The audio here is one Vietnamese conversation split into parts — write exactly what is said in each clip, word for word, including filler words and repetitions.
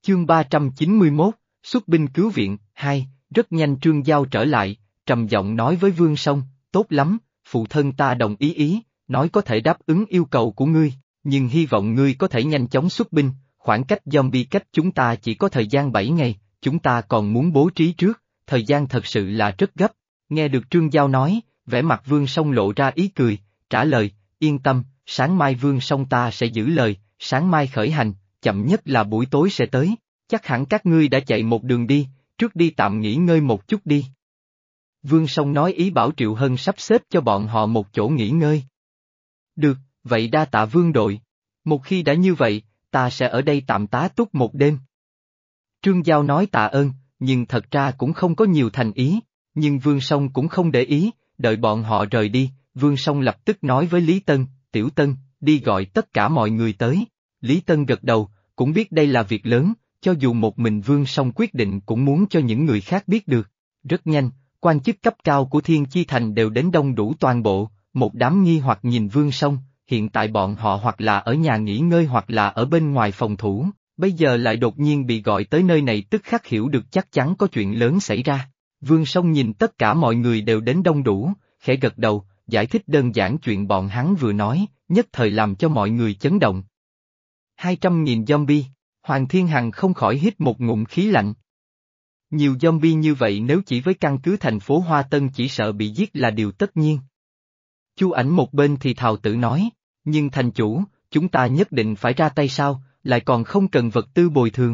Chương ba trăm chín mươi mốt, xuất binh cứu viện, hai, rất nhanh Trương Giao trở lại, trầm giọng nói với Vương Song, tốt lắm, phụ thân ta đồng ý ý, nói có thể đáp ứng yêu cầu của ngươi, nhưng hy vọng ngươi có thể nhanh chóng xuất binh, khoảng cách zombie cách chúng ta chỉ có thời gian bảy ngày, chúng ta còn muốn bố trí trước, thời gian thật sự là rất gấp. Nghe được Trương Giao nói, vẻ mặt Vương Song lộ ra ý cười, trả lời, yên tâm, sáng mai Vương Song ta sẽ giữ lời, sáng mai khởi hành, chậm nhất là buổi tối sẽ tới, chắc hẳn các ngươi đã chạy một đường đi, trước đi tạm nghỉ ngơi một chút đi. Vương Song nói ý bảo Triệu Hân sắp xếp cho bọn họ một chỗ nghỉ ngơi. Được, vậy đa tạ Vương đội. Một khi đã như vậy, ta sẽ ở đây tạm tá túc một đêm. Trương Giao nói tạ ơn, nhưng thật ra cũng không có nhiều thành ý, nhưng Vương Song cũng không để ý, đợi bọn họ rời đi, Vương Song lập tức nói với Lý Tân, Tiểu Tân, đi gọi tất cả mọi người tới. Lý Tân gật đầu, cũng biết đây là việc lớn, cho dù một mình Vương Song quyết định cũng muốn cho những người khác biết được. Rất nhanh, quan chức cấp cao của Thiên Chi Thành đều đến đông đủ toàn bộ, một đám nghi hoặc nhìn Vương Song, hiện tại bọn họ hoặc là ở nhà nghỉ ngơi hoặc là ở bên ngoài phòng thủ, bây giờ lại đột nhiên bị gọi tới nơi này tức khắc hiểu được chắc chắn có chuyện lớn xảy ra. Vương Song nhìn tất cả mọi người đều đến đông đủ, khẽ gật đầu, giải thích đơn giản chuyện bọn hắn vừa nói, nhất thời làm cho mọi người chấn động. Hai trăm nghìn zombie, Hoàng Thiên Hằng không khỏi hít một ngụm khí lạnh. Nhiều zombie như vậy nếu chỉ với căn cứ thành phố Hoa Tân chỉ sợ bị giết là điều tất nhiên. Chu Ảnh một bên thì thào tự nói, nhưng thành chủ, chúng ta nhất định phải ra tay sao, lại còn không cần vật tư bồi thường.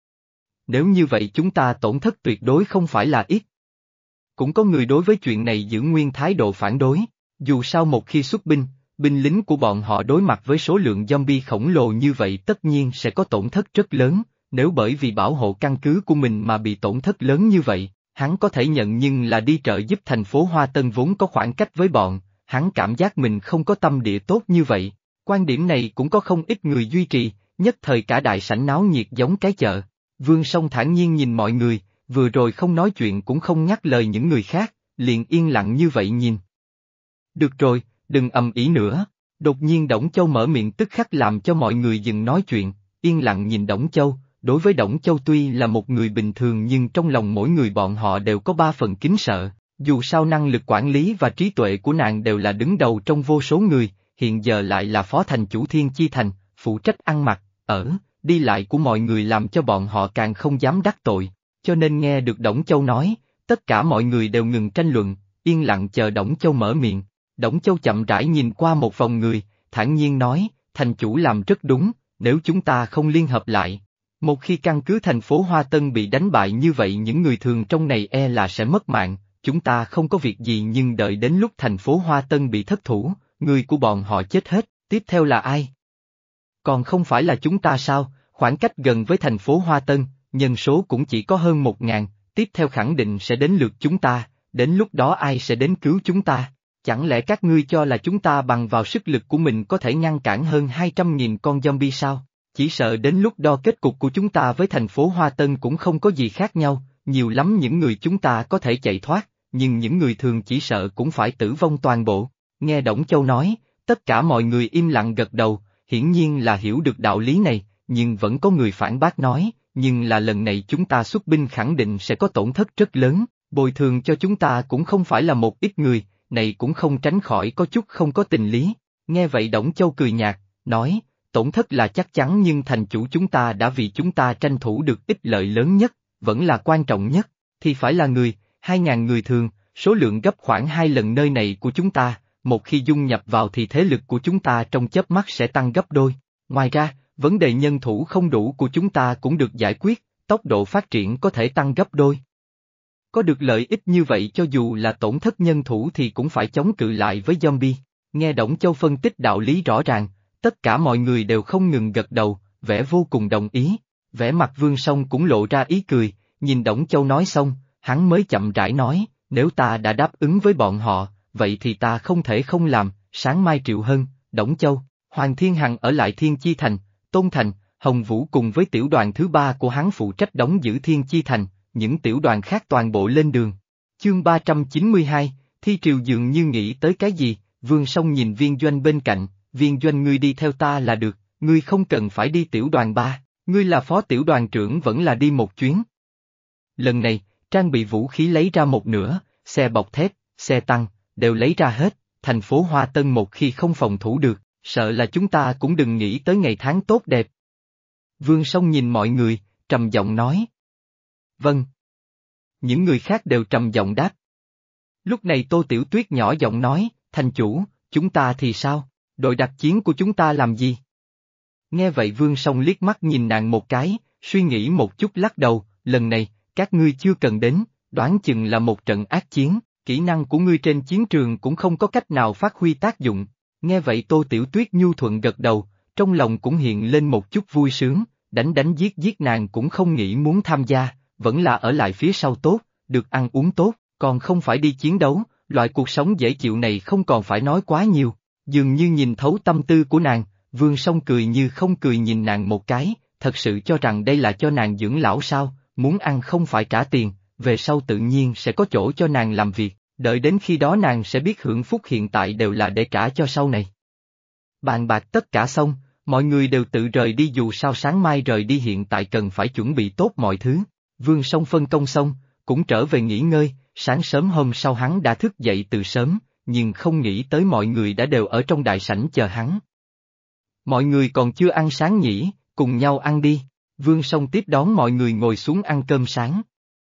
Nếu như vậy chúng ta tổn thất tuyệt đối không phải là ít. Cũng có người đối với chuyện này giữ nguyên thái độ phản đối, dù sao một khi xuất binh, binh lính của bọn họ đối mặt với số lượng zombie khổng lồ như vậy tất nhiên sẽ có tổn thất rất lớn, nếu bởi vì bảo hộ căn cứ của mình mà bị tổn thất lớn như vậy, hắn có thể nhận nhưng là đi trợ giúp thành phố Hoa Tân vốn có khoảng cách với bọn, hắn cảm giác mình không có tâm địa tốt như vậy, quan điểm này cũng có không ít người duy trì, nhất thời cả đại sảnh náo nhiệt giống cái chợ. Vương Song thản nhiên nhìn mọi người, vừa rồi không nói chuyện cũng không nhắc lời những người khác, liền yên lặng như vậy nhìn. Được rồi, đừng ầm ĩ nữa. Đột nhiên Đổng Châu mở miệng tức khắc làm cho mọi người dừng nói chuyện, yên lặng nhìn Đổng Châu. Đối với Đổng Châu tuy là một người bình thường nhưng trong lòng mỗi người bọn họ đều có ba phần kính sợ, dù sao năng lực quản lý và trí tuệ của nàng đều là đứng đầu trong vô số người, hiện giờ lại là phó thành chủ Thiên Chi Thành, phụ trách ăn mặc, ở, đi lại của mọi người làm cho bọn họ càng không dám đắc tội, cho nên nghe được Đổng Châu nói, tất cả mọi người đều ngừng tranh luận, yên lặng chờ Đổng Châu mở miệng. Đổng Châu chậm rãi nhìn qua một vòng người, thản nhiên nói, thành chủ làm rất đúng, nếu chúng ta không liên hợp lại. Một khi căn cứ thành phố Hoa Tân bị đánh bại như vậy những người thường trong này e là sẽ mất mạng, chúng ta không có việc gì nhưng đợi đến lúc thành phố Hoa Tân bị thất thủ, người của bọn họ chết hết, tiếp theo là ai? Còn không phải là chúng ta sao, khoảng cách gần với thành phố Hoa Tân, nhân số cũng chỉ có hơn một ngàn, tiếp theo khẳng định sẽ đến lượt chúng ta, đến lúc đó ai sẽ đến cứu chúng ta? Chẳng lẽ các ngươi cho là chúng ta bằng vào sức lực của mình có thể ngăn cản hơn hai trăm nghìn con zombie sao? Chỉ sợ đến lúc đó kết cục của chúng ta với thành phố Hoa Tân cũng không có gì khác nhau, nhiều lắm những người chúng ta có thể chạy thoát, nhưng những người thường chỉ sợ cũng phải tử vong toàn bộ. Nghe Đổng Châu nói, tất cả mọi người im lặng gật đầu, hiển nhiên là hiểu được đạo lý này, nhưng vẫn có người phản bác nói, nhưng là lần này chúng ta xuất binh khẳng định sẽ có tổn thất rất lớn, bồi thường cho chúng ta cũng không phải là một ít người, này cũng không tránh khỏi có chút không có tình lý. Nghe vậy Đổng Châu cười nhạt, nói, tổn thất là chắc chắn nhưng thành chủ chúng ta đã vì chúng ta tranh thủ được ích lợi lớn nhất, vẫn là quan trọng nhất, thì phải là người, hai ngàn người thường, số lượng gấp khoảng hai lần nơi này của chúng ta, một khi dung nhập vào thì thế lực của chúng ta trong chớp mắt sẽ tăng gấp đôi. Ngoài ra, vấn đề nhân thủ không đủ của chúng ta cũng được giải quyết, tốc độ phát triển có thể tăng gấp đôi. Có được lợi ích như vậy cho dù là tổn thất nhân thủ thì cũng phải chống cự lại với zombie. Nghe Đổng Châu phân tích đạo lý rõ ràng, tất cả mọi người đều không ngừng gật đầu, vẻ vô cùng đồng ý. Vẻ mặt Vương Song cũng lộ ra ý cười, nhìn Đổng Châu nói xong, hắn mới chậm rãi nói, nếu ta đã đáp ứng với bọn họ, vậy thì ta không thể không làm. Sáng mai Triệu Hân, Đổng Châu, Hoàng Thiên Hằng ở lại Thiên Chi Thành, Tôn Thành, Hồng Vũ cùng với tiểu đoàn thứ ba của hắn phụ trách đóng giữ Thiên Chi Thành, những tiểu đoàn khác toàn bộ lên đường. Chương ba trăm chín mươi hai, Thi Triều dường như nghĩ tới cái gì, Vương Song nhìn Viên Doanh bên cạnh, Viên Doanh ngươi đi theo ta là được, ngươi không cần phải đi tiểu đoàn ba, Ngươi là phó tiểu đoàn trưởng vẫn là đi một chuyến. Lần này, trang bị vũ khí lấy ra một nửa, xe bọc thép, xe tăng, đều lấy ra hết, thành phố Hoa Tân một khi không phòng thủ được, sợ là chúng ta cũng đừng nghĩ tới ngày tháng tốt đẹp. Vương Song nhìn mọi người, trầm giọng nói. Vâng. Những người khác đều trầm giọng đáp. Lúc này Tô Tiểu Tuyết nhỏ giọng nói, thành chủ, chúng ta thì sao, đội đặc chiến của chúng ta làm gì? Nghe vậy Vương Song liếc mắt nhìn nàng một cái, suy nghĩ một chút lắc đầu, lần này, các ngươi chưa cần đến, đoán chừng là một trận ác chiến, kỹ năng của ngươi trên chiến trường cũng không có cách nào phát huy tác dụng. Nghe vậy Tô Tiểu Tuyết nhu thuận gật đầu, trong lòng cũng hiện lên một chút vui sướng, đánh đánh giết giết nàng cũng không nghĩ muốn tham gia, vẫn là ở lại phía sau tốt, được ăn uống tốt, còn không phải đi chiến đấu, loại cuộc sống dễ chịu này không còn phải nói quá nhiều. Dường như nhìn thấu tâm tư của nàng, Vương Song cười như không cười nhìn nàng một cái, thật sự cho rằng đây là cho nàng dưỡng lão sao, muốn ăn không phải trả tiền, về sau tự nhiên sẽ có chỗ cho nàng làm việc, đợi đến khi đó nàng sẽ biết hưởng phúc hiện tại đều là để trả cho sau này. Bàn bạc tất cả xong, mọi người đều tự rời đi dù sao sáng mai rời đi hiện tại cần phải chuẩn bị tốt mọi thứ. Vương Song phân công xong, cũng trở về nghỉ ngơi, sáng sớm hôm sau hắn đã thức dậy từ sớm, nhưng không nghĩ tới mọi người đã đều ở trong đại sảnh chờ hắn. Mọi người còn chưa ăn sáng nhỉ, cùng nhau ăn đi. Vương Song tiếp đón mọi người ngồi xuống ăn cơm sáng.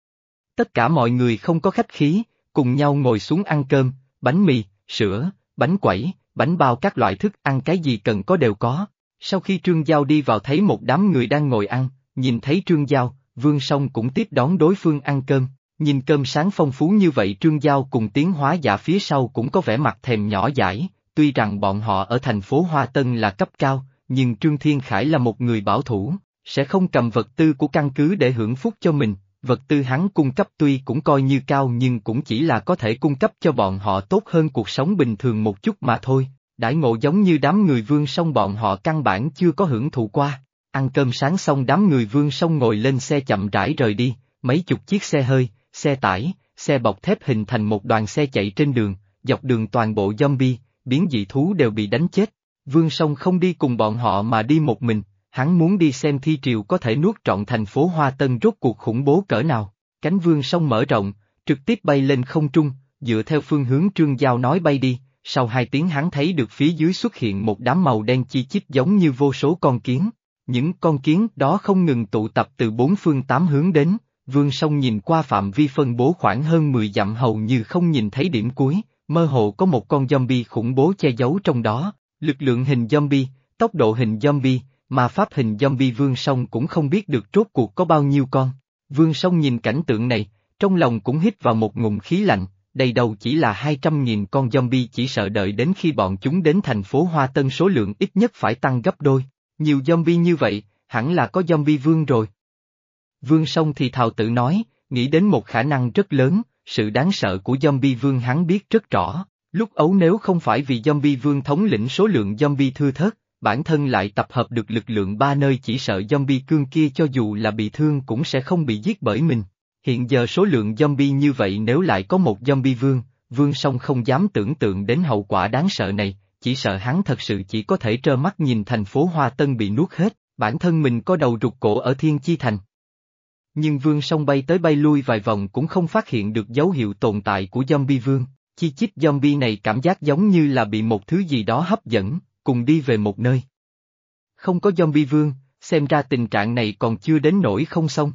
Tất cả mọi người không có khách khí, cùng nhau ngồi xuống ăn cơm, bánh mì, sữa, bánh quẩy, bánh bao các loại thức ăn cái gì cần có đều có. Sau khi Trương Giao đi vào thấy một đám người đang ngồi ăn, nhìn thấy Trương Giao, Vương Song cũng tiếp đón đối phương ăn cơm. Nhìn cơm sáng phong phú như vậy Trương Giao cùng Tiến Hóa Giả phía sau cũng có vẻ mặt thèm nhỏ dãi, tuy rằng bọn họ ở thành phố Hoa Tân là cấp cao, nhưng Trương Thiên Khải là một người bảo thủ, sẽ không cầm vật tư của căn cứ để hưởng phúc cho mình, vật tư hắn cung cấp tuy cũng coi như cao nhưng cũng chỉ là có thể cung cấp cho bọn họ tốt hơn cuộc sống bình thường một chút mà thôi, đãi ngộ giống như đám người Vương Song bọn họ căn bản chưa có hưởng thụ qua. Ăn cơm sáng xong đám người Vương Song ngồi lên xe chậm rãi rời đi, mấy chục chiếc xe hơi, xe tải, xe bọc thép hình thành một đoàn xe chạy trên đường, dọc đường toàn bộ zombie, biến dị thú đều bị đánh chết. Vương Song không đi cùng bọn họ mà đi một mình, hắn muốn đi xem thi triều có thể nuốt trọn thành phố Hoa Tân rốt cuộc khủng bố cỡ nào. Cánh Vương Song mở rộng, trực tiếp bay lên không trung, dựa theo phương hướng Trương Giao nói bay đi, sau hai tiếng hắn thấy được phía dưới xuất hiện một đám màu đen chi chít giống như vô số con kiến. Những con kiến đó không ngừng tụ tập từ bốn phương tám hướng đến. Vương Song nhìn qua phạm vi phân bố khoảng hơn mười dặm hầu như không nhìn thấy điểm cuối, mơ hồ có một con zombie khủng bố che giấu trong đó, lực lượng hình zombie, tốc độ hình zombie, mà pháp hình zombie Vương Song cũng không biết được rốt cuộc có bao nhiêu con. Vương Song nhìn cảnh tượng này, trong lòng cũng hít vào một ngụm khí lạnh, đây đâu chỉ là hai trăm nghìn con zombie chỉ sợ đợi đến khi bọn chúng đến thành phố Hoa Tân số lượng ít nhất phải tăng gấp đôi, nhiều zombie như vậy, hẳn là có zombie vương rồi. Vương Song thì thào tự nói, nghĩ đến một khả năng rất lớn, sự đáng sợ của zombie vương hắn biết rất rõ, lúc ấu nếu không phải vì zombie vương thống lĩnh số lượng zombie thưa thớt, bản thân lại tập hợp được lực lượng ba nơi chỉ sợ zombie cương kia cho dù là bị thương cũng sẽ không bị giết bởi mình. Hiện giờ số lượng zombie như vậy nếu lại có một zombie vương, Vương Song không dám tưởng tượng đến hậu quả đáng sợ này, chỉ sợ hắn thật sự chỉ có thể trơ mắt nhìn thành phố Hoa Tân bị nuốt hết, bản thân mình có đầu rụt cổ ở Thiên Chi Thành. Nhưng Vương Song bay tới bay lui vài vòng cũng không phát hiện được dấu hiệu tồn tại của zombie vương, chi chít zombie này cảm giác giống như là bị một thứ gì đó hấp dẫn, cùng đi về một nơi. Không có zombie vương, xem ra tình trạng này còn chưa đến nỗi không xong.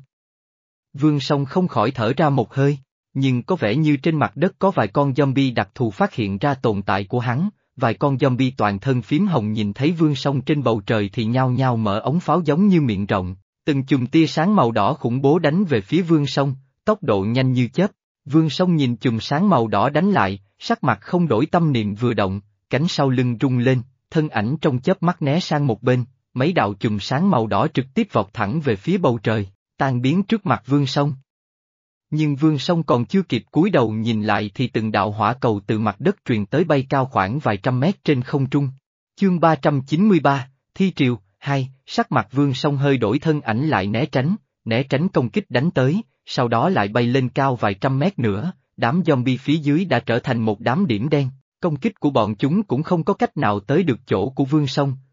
Vương Song không khỏi thở ra một hơi, nhưng có vẻ như trên mặt đất có vài con zombie đặc thù phát hiện ra tồn tại của hắn, vài con zombie toàn thân phím hồng nhìn thấy Vương Song trên bầu trời thì nhao nhao mở ống pháo giống như miệng rộng, từng chùm tia sáng màu đỏ khủng bố đánh về phía Vương Song, tốc độ nhanh như chớp. Vương Song nhìn chùm sáng màu đỏ đánh lại, sắc mặt không đổi tâm niệm vừa động, cánh sau lưng rung lên, thân ảnh trong chớp mắt né sang một bên, mấy đạo chùm sáng màu đỏ trực tiếp vọt thẳng về phía bầu trời, tan biến trước mặt Vương Song. Nhưng Vương Song còn chưa kịp cúi đầu nhìn lại thì từng đạo hỏa cầu từ mặt đất truyền tới bay cao khoảng vài trăm mét trên không trung. Chương ba trăm chín mươi ba, Thi Triều, hai, sắc mặt Vương Song hơi đổi thân ảnh lại né tránh, né tránh công kích đánh tới, sau đó lại bay lên cao vài trăm mét nữa, đám zombie phía dưới đã trở thành một đám điểm đen, công kích của bọn chúng cũng không có cách nào tới được chỗ của Vương Song,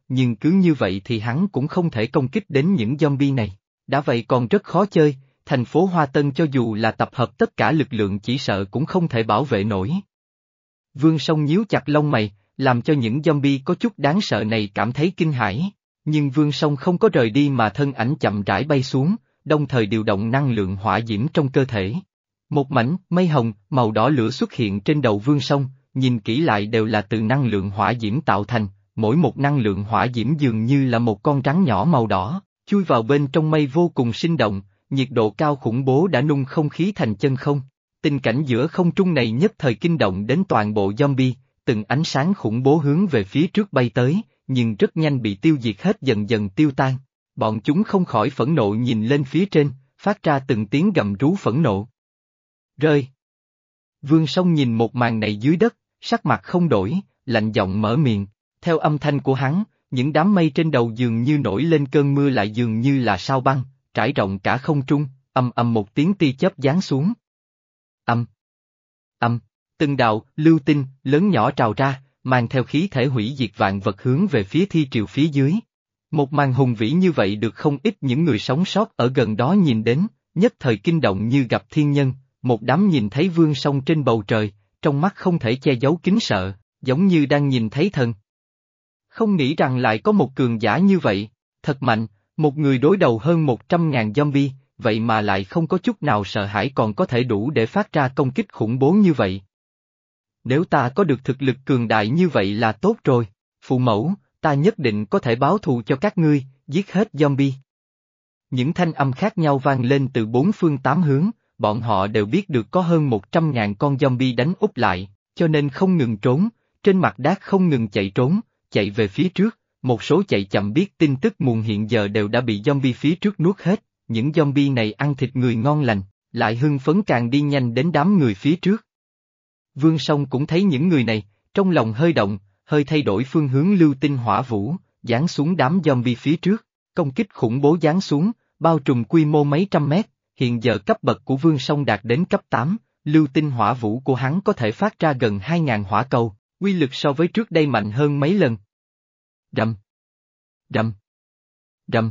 nhưng cứ như vậy thì hắn cũng không thể công kích đến những zombie này. Đã vậy còn rất khó chơi, thành phố Hoa Tân cho dù là tập hợp tất cả lực lượng chỉ sợ cũng không thể bảo vệ nổi. Vương Song nhíu chặt lông mày, làm cho những zombie có chút đáng sợ này cảm thấy kinh hãi. Nhưng Vương Song không có rời đi mà thân ảnh chậm rãi bay xuống, đồng thời điều động năng lượng hỏa diễm trong cơ thể. Một mảnh mây hồng, màu đỏ lửa xuất hiện trên đầu Vương Song, nhìn kỹ lại đều là từ năng lượng hỏa diễm tạo thành, mỗi một năng lượng hỏa diễm dường như là một con rắn nhỏ màu đỏ, chui vào bên trong mây vô cùng sinh động, nhiệt độ cao khủng bố đã nung không khí thành chân không. Tình cảnh giữa không trung này nhất thời kinh động đến toàn bộ zombie, từng ánh sáng khủng bố hướng về phía trước bay tới, nhưng rất nhanh bị tiêu diệt hết dần dần tiêu tan. Bọn chúng không khỏi phẫn nộ nhìn lên phía trên, phát ra từng tiếng gầm rú phẫn nộ. Rơi! Vương Song nhìn một màn này dưới đất, sắc mặt không đổi, lạnh giọng mở miệng, theo âm thanh của hắn, những đám mây trên đầu dường như nổi lên cơn mưa lại dường như là sao băng, trải rộng cả không trung, ầm ầm một tiếng tia chớp giáng xuống. Âm! Âm! Từng đạo, lưu tinh, lớn nhỏ trào ra, mang theo khí thể hủy diệt vạn vật hướng về phía thi triều phía dưới. Một màn hùng vĩ như vậy được không ít những người sống sót ở gần đó nhìn đến, nhất thời kinh động như gặp thiên nhân, một đám nhìn thấy Vương Song trên bầu trời, trong mắt không thể che giấu kính sợ, giống như đang nhìn thấy thần. Không nghĩ rằng lại có một cường giả như vậy, thật mạnh, một người đối đầu hơn một trăm ngàn zombie, vậy mà lại không có chút nào sợ hãi còn có thể đủ để phát ra công kích khủng bố như vậy. Nếu ta có được thực lực cường đại như vậy là tốt rồi, phụ mẫu, ta nhất định có thể báo thù cho các ngươi, giết hết zombie. Những thanh âm khác nhau vang lên từ bốn phương tám hướng, bọn họ đều biết được có hơn một trăm ngàn con zombie đánh úp lại, cho nên không ngừng trốn, trên mặt đát không ngừng chạy trốn, chạy về phía trước, một số chạy chậm biết tin tức muộn hiện giờ đều đã bị zombie phía trước nuốt hết, những zombie này ăn thịt người ngon lành, lại hưng phấn càng đi nhanh đến đám người phía trước. Vương Song cũng thấy những người này, trong lòng hơi động, hơi thay đổi phương hướng lưu tinh hỏa vũ, giáng xuống đám zombie phía trước, công kích khủng bố giáng xuống, bao trùm quy mô mấy trăm mét, hiện giờ cấp bậc của Vương Song đạt đến cấp tám, lưu tinh hỏa vũ của hắn có thể phát ra gần hai ngàn hỏa cầu, uy lực so với trước đây mạnh hơn mấy lần. Rầm, rầm, rầm.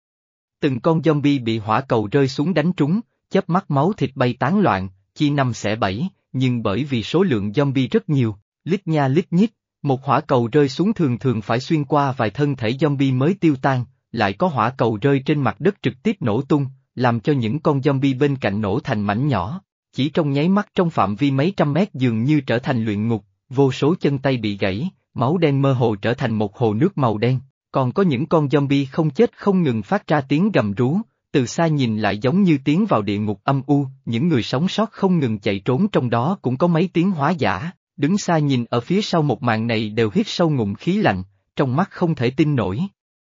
Từng con zombie bị hỏa cầu rơi xuống đánh trúng, chớp mắt máu thịt bay tán loạn, chia năm xẻ bảy, nhưng bởi vì số lượng zombie rất nhiều, lít nha lít nhít, một hỏa cầu rơi xuống thường thường phải xuyên qua vài thân thể zombie mới tiêu tan, lại có hỏa cầu rơi trên mặt đất trực tiếp nổ tung, làm cho những con zombie bên cạnh nổ thành mảnh nhỏ, chỉ trong nháy mắt trong phạm vi mấy trăm mét dường như trở thành luyện ngục, vô số chân tay bị gãy, máu đen mơ hồ trở thành một hồ nước màu đen, còn có những con zombie không chết không ngừng phát ra tiếng gầm rú, từ xa nhìn lại giống như tiến vào địa ngục âm u, những người sống sót không ngừng chạy trốn trong đó cũng có mấy tiếng hóa giả, đứng xa nhìn ở phía sau một màn này đều hít sâu ngụm khí lạnh, trong mắt không thể tin nổi.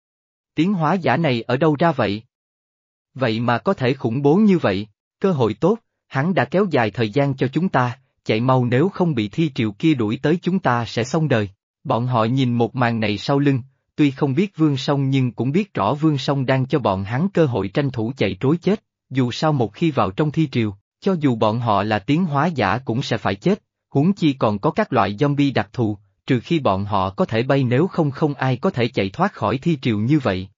Tiếng hóa giả này ở đâu ra vậy? Vậy mà có thể khủng bố như vậy, cơ hội tốt, hắn đã kéo dài thời gian cho chúng ta, chạy mau nếu không bị thi triều kia đuổi tới chúng ta sẽ xong đời. Bọn họ nhìn một màn này sau lưng, tuy không biết Vương Song nhưng cũng biết rõ Vương Song đang cho bọn hắn cơ hội tranh thủ chạy trối chết, dù sao một khi vào trong thi triều, cho dù bọn họ là tiến hóa giả cũng sẽ phải chết, huống chi còn có các loại zombie đặc thù, trừ khi bọn họ có thể bay nếu không không ai có thể chạy thoát khỏi thi triều như vậy.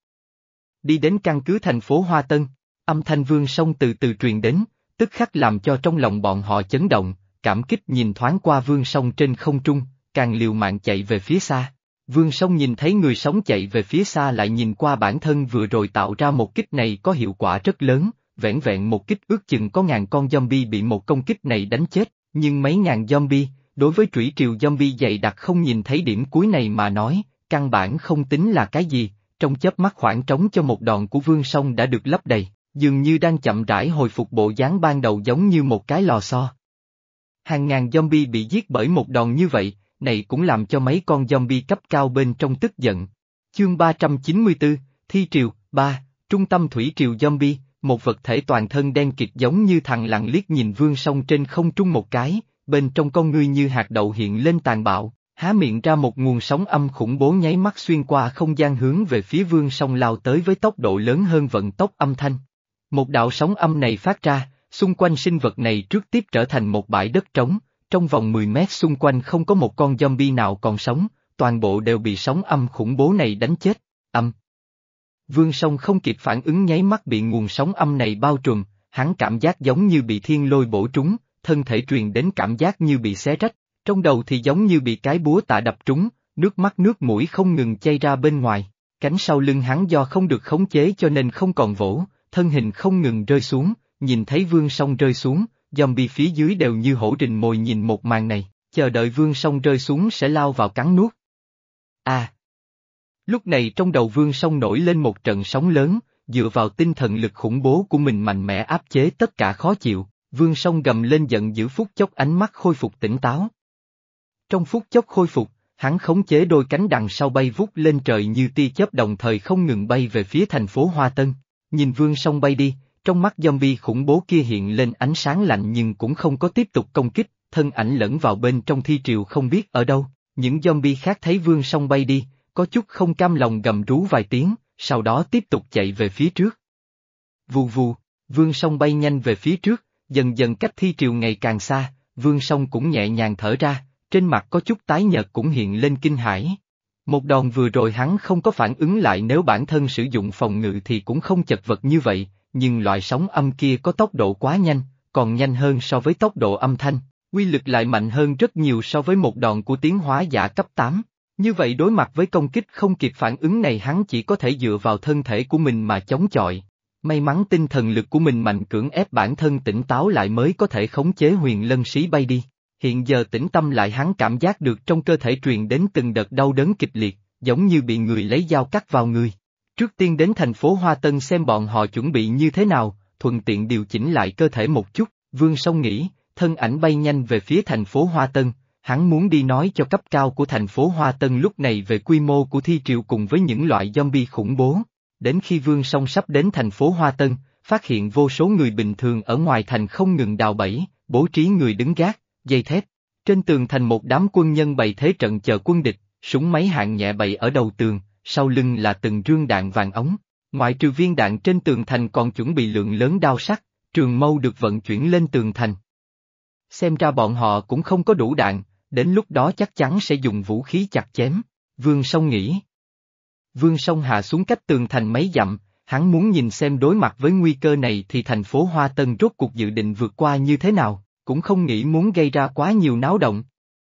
Đi đến căn cứ thành phố Hoa Tân, âm thanh Vương Song từ từ truyền đến, tức khắc làm cho trong lòng bọn họ chấn động, cảm kích nhìn thoáng qua Vương Song trên không trung, càng liều mạng chạy về phía xa. Vương Song nhìn thấy người sống chạy về phía xa lại nhìn qua bản thân vừa rồi tạo ra một kích này có hiệu quả rất lớn, vẻn vẹn một kích ước chừng có ngàn con zombie bị một công kích này đánh chết, nhưng mấy ngàn zombie, đối với thủy triều zombie dày đặc không nhìn thấy điểm cuối này mà nói, căn bản không tính là cái gì, trong chớp mắt khoảng trống cho một đòn của Vương Song đã được lấp đầy, dường như đang chậm rãi hồi phục bộ dáng ban đầu giống như một cái lò xo. Hàng ngàn zombie bị giết bởi một đòn như vậy, này cũng làm cho mấy con zombie cấp cao bên trong tức giận. Chương ba trăm chín mươi tư, Thi Triều, ba, Trung tâm thủy triều zombie, một vật thể toàn thân đen kịt giống như thằn lằn liếc nhìn Vương Song trên không trung một cái, bên trong con ngươi như hạt đậu hiện lên tàn bạo, há miệng ra một nguồn sóng âm khủng bố nháy mắt xuyên qua không gian hướng về phía Vương Song lao tới với tốc độ lớn hơn vận tốc âm thanh. Một đạo sóng âm này phát ra, xung quanh sinh vật này trước tiếp trở thành một bãi đất trống, trong vòng mười mét xung quanh không có một con zombie nào còn sống, toàn bộ đều bị sóng âm khủng bố này đánh chết. Âm. Vương Song không kịp phản ứng nháy mắt bị nguồn sóng âm này bao trùm, hắn cảm giác giống như bị thiên lôi bổ trúng, thân thể truyền đến cảm giác như bị xé rách, trong đầu thì giống như bị cái búa tạ đập trúng, nước mắt nước mũi không ngừng chảy ra bên ngoài, cánh sau lưng hắn do không được khống chế cho nên không còn vỗ, thân hình không ngừng rơi xuống, nhìn thấy Vương Song rơi xuống, zombie phía dưới đều như hổ rình mồi nhìn một màn này, chờ đợi Vương Song rơi xuống sẽ lao vào cắn nuốt. À! Lúc này trong đầu Vương Song nổi lên một trận sóng lớn, dựa vào tinh thần lực khủng bố của mình mạnh mẽ áp chế tất cả khó chịu, Vương Song gầm lên giận dữ phút chốc ánh mắt khôi phục tỉnh táo. Trong phút chốc khôi phục, hắn khống chế đôi cánh đằng sau bay vút lên trời như tia chớp đồng thời không ngừng bay về phía thành phố Hoa Tân. Nhìn Vương Song bay đi, trong mắt zombie khủng bố kia hiện lên ánh sáng lạnh nhưng cũng không có tiếp tục công kích, thân ảnh lẫn vào bên trong thi triều không biết ở đâu. Những zombie khác thấy Vương Song bay đi, có chút không cam lòng gầm rú vài tiếng, sau đó tiếp tục chạy về phía trước. Vù vù, Vương Song bay nhanh về phía trước, dần dần cách thi triều ngày càng xa, Vương Song cũng nhẹ nhàng thở ra, trên mặt có chút tái nhợt cũng hiện lên kinh hãi. Một đòn vừa rồi hắn không có phản ứng lại, nếu bản thân sử dụng phòng ngự thì cũng không chật vật như vậy, nhưng loại sóng âm kia có tốc độ quá nhanh, còn nhanh hơn so với tốc độ âm thanh, uy lực lại mạnh hơn rất nhiều so với một đòn của tiến hóa giả cấp tám. Như vậy đối mặt với công kích không kịp phản ứng này hắn chỉ có thể dựa vào thân thể của mình mà chống chọi. May mắn tinh thần lực của mình mạnh cưỡng ép bản thân tỉnh táo lại mới có thể khống chế huyền lân sĩ bay đi. Hiện giờ tĩnh tâm lại hắn cảm giác được trong cơ thể truyền đến từng đợt đau đớn kịch liệt, giống như bị người lấy dao cắt vào người. Trước tiên đến thành phố Hoa Tân xem bọn họ chuẩn bị như thế nào, thuận tiện điều chỉnh lại cơ thể một chút, Vương Song nghĩ, thân ảnh bay nhanh về phía thành phố Hoa Tân, hắn muốn đi nói cho cấp cao của thành phố Hoa Tân lúc này về quy mô của thi triều cùng với những loại zombie khủng bố. Đến khi Vương Song sắp đến thành phố Hoa Tân, phát hiện vô số người bình thường ở ngoài thành không ngừng đào bẫy, bố trí người đứng gác, dây thép. Trên tường thành một đám quân nhân bày thế trận chờ quân địch, súng máy hạng nhẹ bày ở đầu tường, sau lưng là từng rương đạn vàng ống. Ngoại trừ viên đạn trên tường thành còn chuẩn bị lượng lớn đao sắt, trường mâu được vận chuyển lên tường thành. Xem ra bọn họ cũng không có đủ đạn, đến lúc đó chắc chắn sẽ dùng vũ khí chặt chém, Vương Song nghĩ. Vương Song hạ xuống cách tường thành mấy dặm, hắn muốn nhìn xem đối mặt với nguy cơ này thì thành phố Hoa Tân rốt cuộc dự định vượt qua như thế nào, cũng không nghĩ muốn gây ra quá nhiều náo động.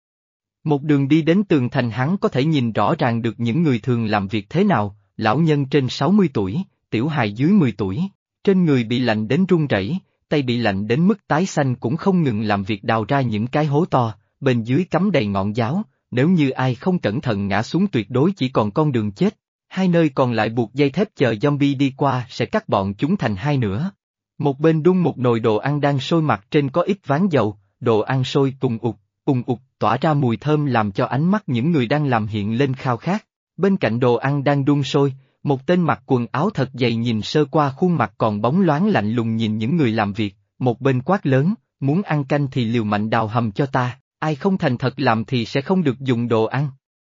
Một đường đi đến tường thành hắn có thể nhìn rõ ràng được những người thường làm việc thế nào, lão nhân trên sáu mươi tuổi, tiểu hài dưới mười tuổi, trên người bị lạnh đến run rẩy, tay bị lạnh đến mức tái xanh cũng không ngừng làm việc đào ra những cái hố to, bên dưới cắm đầy ngọn giáo, nếu như ai không cẩn thận ngã xuống tuyệt đối chỉ còn con đường chết, hai nơi còn lại buộc dây thép chờ zombie đi qua sẽ cắt bọn chúng thành hai nửa. Một bên đun một nồi đồ ăn đang sôi, mặt trên có ít ván dầu, đồ ăn sôi ùng ục, ùng ục, tỏa ra mùi thơm làm cho ánh mắt những người đang làm hiện lên khao khát. Bên cạnh đồ ăn đang đun sôi, một tên mặc quần áo thật dày nhìn sơ qua khuôn mặt còn bóng loáng lạnh lùng nhìn những người làm việc, một bên quát lớn, muốn ăn canh thì liều mạnh đào hầm cho ta, ai không thành thật làm thì sẽ không được dùng đồ ăn.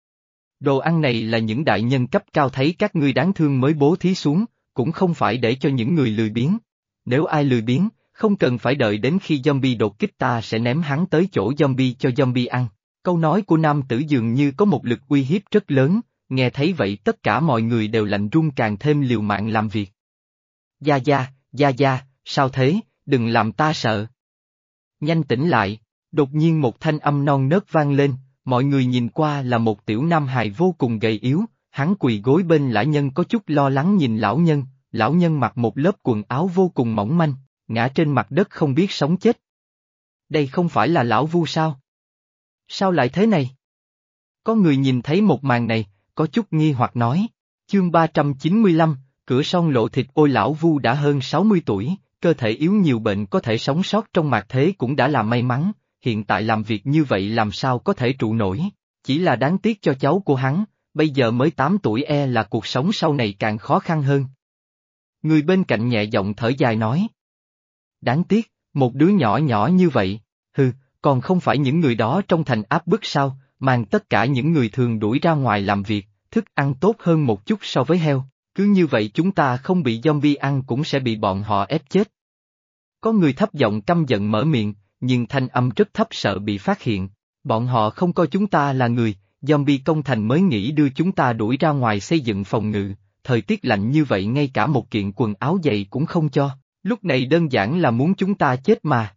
Đồ ăn này là những đại nhân cấp cao thấy các ngươi đáng thương mới bố thí xuống, cũng không phải để cho những người lười biếng. Nếu ai lười biếng, không cần phải đợi đến khi zombie đột kích ta sẽ ném hắn tới chỗ zombie cho zombie ăn. Câu nói của nam tử dường như có một lực uy hiếp rất lớn, nghe thấy vậy tất cả mọi người đều lạnh run càng thêm liều mạng làm việc. Gia Gia, Gia Gia, sao thế, đừng làm ta sợ. Nhanh tỉnh lại, đột nhiên một thanh âm non nớt vang lên, mọi người nhìn qua là một tiểu nam hài vô cùng gầy yếu, hắn quỳ gối bên lão nhân có chút lo lắng nhìn lão nhân, lão nhân mặc một lớp quần áo vô cùng mỏng manh, ngã trên mặt đất không biết sống chết. Đây không phải là lão Vu sao? Sao lại thế này? Có người nhìn thấy một màn này, có chút nghi hoặc nói, chương ba trăm chín mươi lăm, cửa son lộ thịt. Ôi, lão Vu đã hơn sáu mươi tuổi, cơ thể yếu nhiều bệnh có thể sống sót trong mạt thế cũng đã là may mắn, hiện tại làm việc như vậy làm sao có thể trụ nổi, chỉ là đáng tiếc cho cháu của hắn, bây giờ mới tám tuổi e là cuộc sống sau này càng khó khăn hơn. Người bên cạnh nhẹ giọng thở dài nói. Đáng tiếc, một đứa nhỏ nhỏ như vậy, hừ, còn không phải những người đó trong thành áp bức sao, mang tất cả những người thường đuổi ra ngoài làm việc, thức ăn tốt hơn một chút so với heo, cứ như vậy chúng ta không bị zombie ăn cũng sẽ bị bọn họ ép chết. Có người thấp giọng căm giận mở miệng, nhưng thanh âm rất thấp sợ bị phát hiện, bọn họ không coi chúng ta là người, zombie công thành mới nghĩ đưa chúng ta đuổi ra ngoài xây dựng phòng ngự, thời tiết lạnh như vậy ngay cả một kiện quần áo dày cũng không cho, lúc này đơn giản là muốn chúng ta chết mà.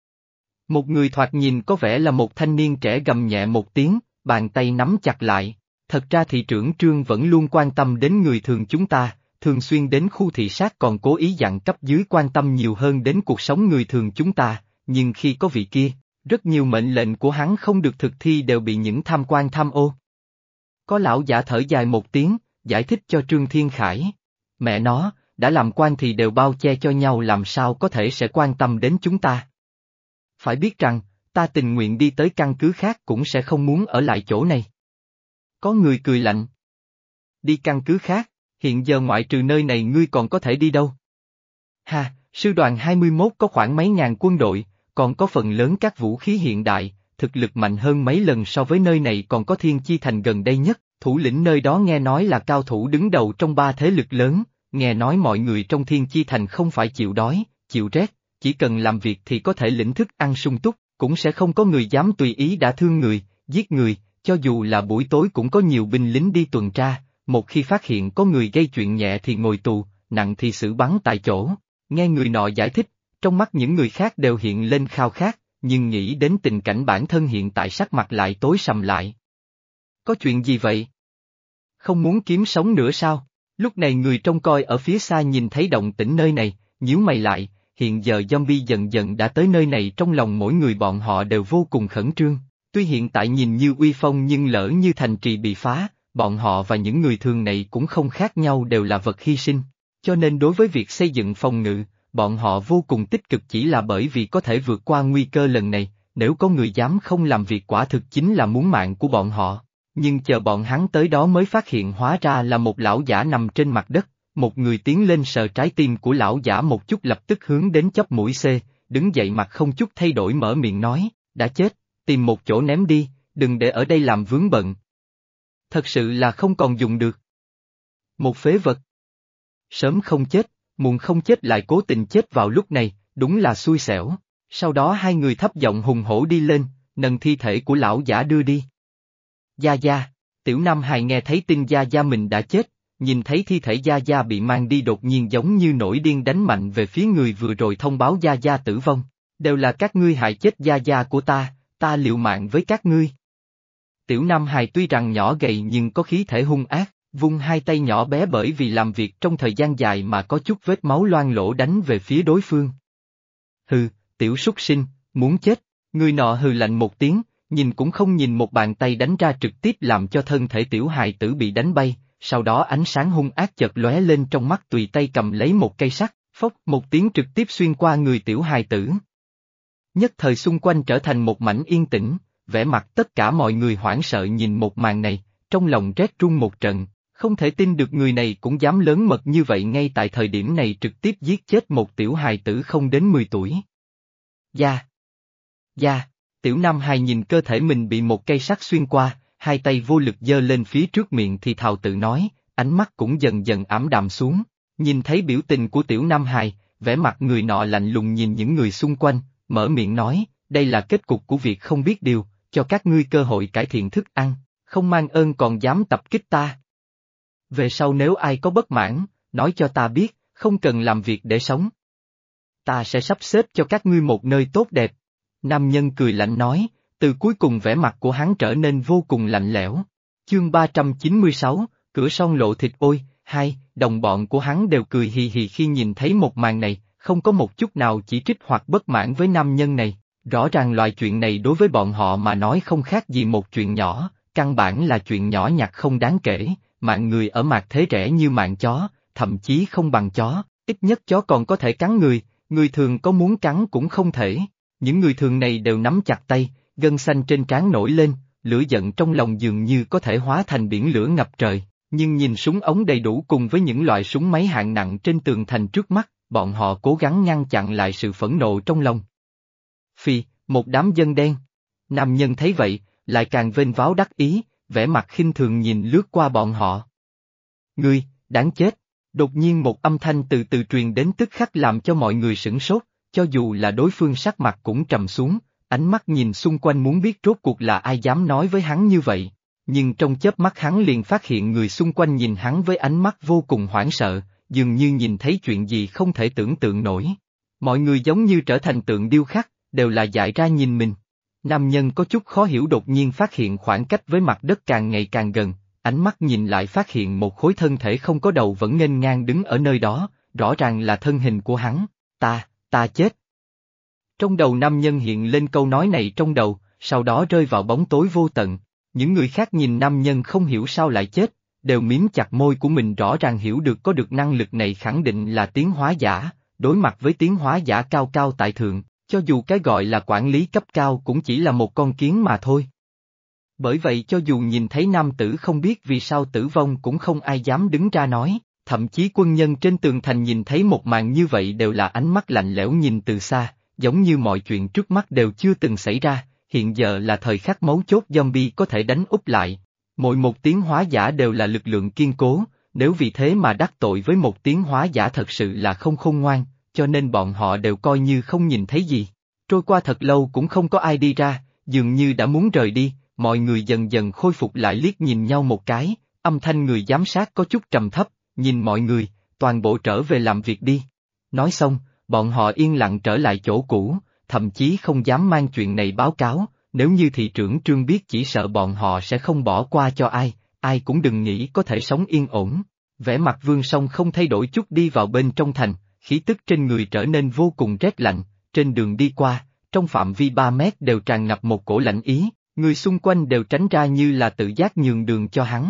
Một người thoạt nhìn có vẻ là một thanh niên trẻ gầm nhẹ một tiếng, bàn tay nắm chặt lại. Thật ra thị trưởng Trương vẫn luôn quan tâm đến người thường chúng ta, thường xuyên đến khu thị sát còn cố ý dặn cấp dưới quan tâm nhiều hơn đến cuộc sống người thường chúng ta, nhưng khi có vị kia, rất nhiều mệnh lệnh của hắn không được thực thi đều bị những tham quan tham ô. Có lão giả thở dài một tiếng, giải thích cho Trương Thiên Khải. Mẹ nó, đã làm quan thì đều bao che cho nhau làm sao có thể sẽ quan tâm đến chúng ta. Phải biết rằng, ta tình nguyện đi tới căn cứ khác cũng sẽ không muốn ở lại chỗ này. Có người cười lạnh. Đi căn cứ khác, hiện giờ ngoại trừ nơi này ngươi còn có thể đi đâu? Ha, sư đoàn hai mươi mốt có khoảng mấy ngàn quân đội, còn có phần lớn các vũ khí hiện đại, thực lực mạnh hơn mấy lần so với nơi này còn có Thiên Chi Thành gần đây nhất, thủ lĩnh nơi đó nghe nói là cao thủ đứng đầu trong ba thế lực lớn, nghe nói mọi người trong Thiên Chi Thành không phải chịu đói, chịu rét, chỉ cần làm việc thì có thể lĩnh thức ăn sung túc, cũng sẽ không có người dám tùy ý đả thương người, giết người, cho dù là buổi tối cũng có nhiều binh lính đi tuần tra, một khi phát hiện có người gây chuyện nhẹ thì ngồi tù, nặng thì xử bắn tại chỗ. Nghe người nọ giải thích, trong mắt những người khác đều hiện lên khao khát, nhưng nghĩ đến tình cảnh bản thân hiện tại sắc mặt lại tối sầm lại. Có chuyện gì vậy? Không muốn kiếm sống nữa sao? Lúc này người trông coi ở phía xa nhìn thấy động tĩnh nơi này, nhíu mày lại, hiện giờ zombie dần dần đã tới nơi này trong lòng mỗi người bọn họ đều vô cùng khẩn trương. Tuy hiện tại nhìn như uy phong nhưng lỡ như thành trì bị phá, bọn họ và những người thường này cũng không khác nhau đều là vật hy sinh. Cho nên đối với việc xây dựng phòng ngự, bọn họ vô cùng tích cực chỉ là bởi vì có thể vượt qua nguy cơ lần này, nếu có người dám không làm việc quả thực chính là muốn mạng của bọn họ. Nhưng chờ bọn hắn tới đó mới phát hiện hóa ra là một lão giả nằm trên mặt đất, một người tiến lên sờ trái tim của lão giả một chút lập tức hướng đến chóp mũi C, đứng dậy mặt không chút thay đổi mở miệng nói, đã chết, tìm một chỗ ném đi, đừng để ở đây làm vướng bận. Thật sự là không còn dùng được. Một phế vật. Sớm không chết, muộn không chết lại cố tình chết vào lúc này, đúng là xui xẻo. Sau đó hai người thấp giọng hùng hổ đi lên, nâng thi thể của lão giả đưa đi. Gia Gia, Tiểu Nam Hài nghe thấy tin Gia Gia mình đã chết, nhìn thấy thi thể Gia Gia bị mang đi đột nhiên giống như nổi điên đánh mạnh về phía người vừa rồi thông báo Gia Gia tử vong. Đều là các ngươi hại chết Gia Gia của ta, ta liều mạng với các ngươi. Tiểu Nam Hài tuy rằng nhỏ gầy nhưng có khí thể hung ác, vung hai tay nhỏ bé bởi vì làm việc trong thời gian dài mà có chút vết máu loang lỗ đánh về phía đối phương. Hừ, tiểu súc sinh, muốn chết, người nọ hừ lạnh một tiếng, nhìn cũng không nhìn một bàn tay đánh ra trực tiếp làm cho thân thể tiểu hài tử bị đánh bay, sau đó ánh sáng hung ác chợt lóe lên trong mắt tùy tay cầm lấy một cây sắt, phốc một tiếng trực tiếp xuyên qua người tiểu hài tử. Nhất thời xung quanh trở thành một mảnh yên tĩnh, vẻ mặt tất cả mọi người hoảng sợ nhìn một màn này, trong lòng rét run một trận, không thể tin được người này cũng dám lớn mật như vậy ngay tại thời điểm này trực tiếp giết chết một tiểu hài tử không đến mười tuổi. Gia! Gia! Tiểu Nam Hài nhìn cơ thể mình bị một cây sắt xuyên qua, hai tay vô lực giơ lên phía trước miệng thì thào tự nói, ánh mắt cũng dần dần ảm đạm xuống, nhìn thấy biểu tình của Tiểu Nam Hài, vẻ mặt người nọ lạnh lùng nhìn những người xung quanh, mở miệng nói, đây là kết cục của việc không biết điều, cho các ngươi cơ hội cải thiện thức ăn, không mang ơn còn dám tập kích ta. Về sau nếu ai có bất mãn, nói cho ta biết, không cần làm việc để sống. Ta sẽ sắp xếp cho các ngươi một nơi tốt đẹp. Nam nhân cười lạnh nói, từ cuối cùng vẻ mặt của hắn trở nên vô cùng lạnh lẽo. Chương ba trăm chín mươi sáu, cửa son lộ thịt ôi, hai, đồng bọn của hắn đều cười hì hì khi nhìn thấy một màn này, không có một chút nào chỉ trích hoặc bất mãn với nam nhân này. Rõ ràng loại chuyện này đối với bọn họ mà nói không khác gì một chuyện nhỏ, căn bản là chuyện nhỏ nhặt không đáng kể, mạng người ở mạt thế rẻ như mạng chó, thậm chí không bằng chó, ít nhất chó còn có thể cắn người, người thường có muốn cắn cũng không thể. Những người thường này đều nắm chặt tay, gân xanh trên trán nổi lên, lửa giận trong lòng dường như có thể hóa thành biển lửa ngập trời, nhưng nhìn súng ống đầy đủ cùng với những loại súng máy hạng nặng trên tường thành trước mắt, bọn họ cố gắng ngăn chặn lại sự phẫn nộ trong lòng. Phi, một đám dân đen. Nam nhân thấy vậy, lại càng vênh váo đắc ý, vẻ mặt khinh thường nhìn lướt qua bọn họ. Ngươi, đáng chết! Đột nhiên một âm thanh từ từ truyền đến tức khắc làm cho mọi người sửng sốt, cho dù là đối phương sắc mặt cũng trầm xuống, ánh mắt nhìn xung quanh muốn biết rốt cuộc là ai dám nói với hắn như vậy. nhưng trong chớp mắt hắn liền phát hiện người xung quanh nhìn hắn với ánh mắt vô cùng hoảng sợ, dường như nhìn thấy chuyện gì không thể tưởng tượng nổi. Mọi người giống như trở thành tượng điêu khắc, đều là dại ra nhìn mình. Nam nhân có chút khó hiểu đột nhiên phát hiện khoảng cách với mặt đất càng ngày càng gần, ánh mắt nhìn lại phát hiện một khối thân thể không có đầu vẫn nghênh ngang đứng ở nơi đó, rõ ràng là thân hình của hắn. Ta, ta chết. Trong đầu nam nhân hiện lên câu nói này trong đầu, sau đó rơi vào bóng tối vô tận. Những người khác nhìn nam nhân không hiểu sao lại chết, đều miếm chặt môi của mình, rõ ràng hiểu được có được năng lực này khẳng định là tiến hóa giả, đối mặt với tiến hóa giả cao cao tại thượng, cho dù cái gọi là quản lý cấp cao cũng chỉ là một con kiến mà thôi. Bởi vậy cho dù nhìn thấy nam tử không biết vì sao tử vong cũng không ai dám đứng ra nói, thậm chí quân nhân trên tường thành nhìn thấy một màn như vậy đều là ánh mắt lạnh lẽo nhìn từ xa, giống như mọi chuyện trước mắt đều chưa từng xảy ra. Hiện giờ là thời khắc mấu chốt, zombie có thể đánh úp lại. Mỗi một tiến hóa giả đều là lực lượng kiên cố, nếu vì thế mà đắc tội với một tiến hóa giả thật sự là không khôn ngoan, cho nên bọn họ đều coi như không nhìn thấy gì. Trôi qua thật lâu cũng không có ai đi ra, dường như đã muốn rời đi, mọi người dần dần khôi phục lại liếc nhìn nhau một cái, âm thanh người giám sát có chút trầm thấp, nhìn mọi người, toàn bộ trở về làm việc đi. Nói xong, bọn họ yên lặng trở lại chỗ cũ. Thậm chí không dám mang chuyện này báo cáo, nếu như thị trưởng Trương biết chỉ sợ bọn họ sẽ không bỏ qua cho ai, ai cũng đừng nghĩ có thể sống yên ổn. Vẻ mặt Vương Song không thay đổi chút đi vào bên trong thành, khí tức trên người trở nên vô cùng rét lạnh, trên đường đi qua, trong phạm vi ba mét đều tràn ngập một cổ lạnh ý, người xung quanh đều tránh ra như là tự giác nhường đường cho hắn.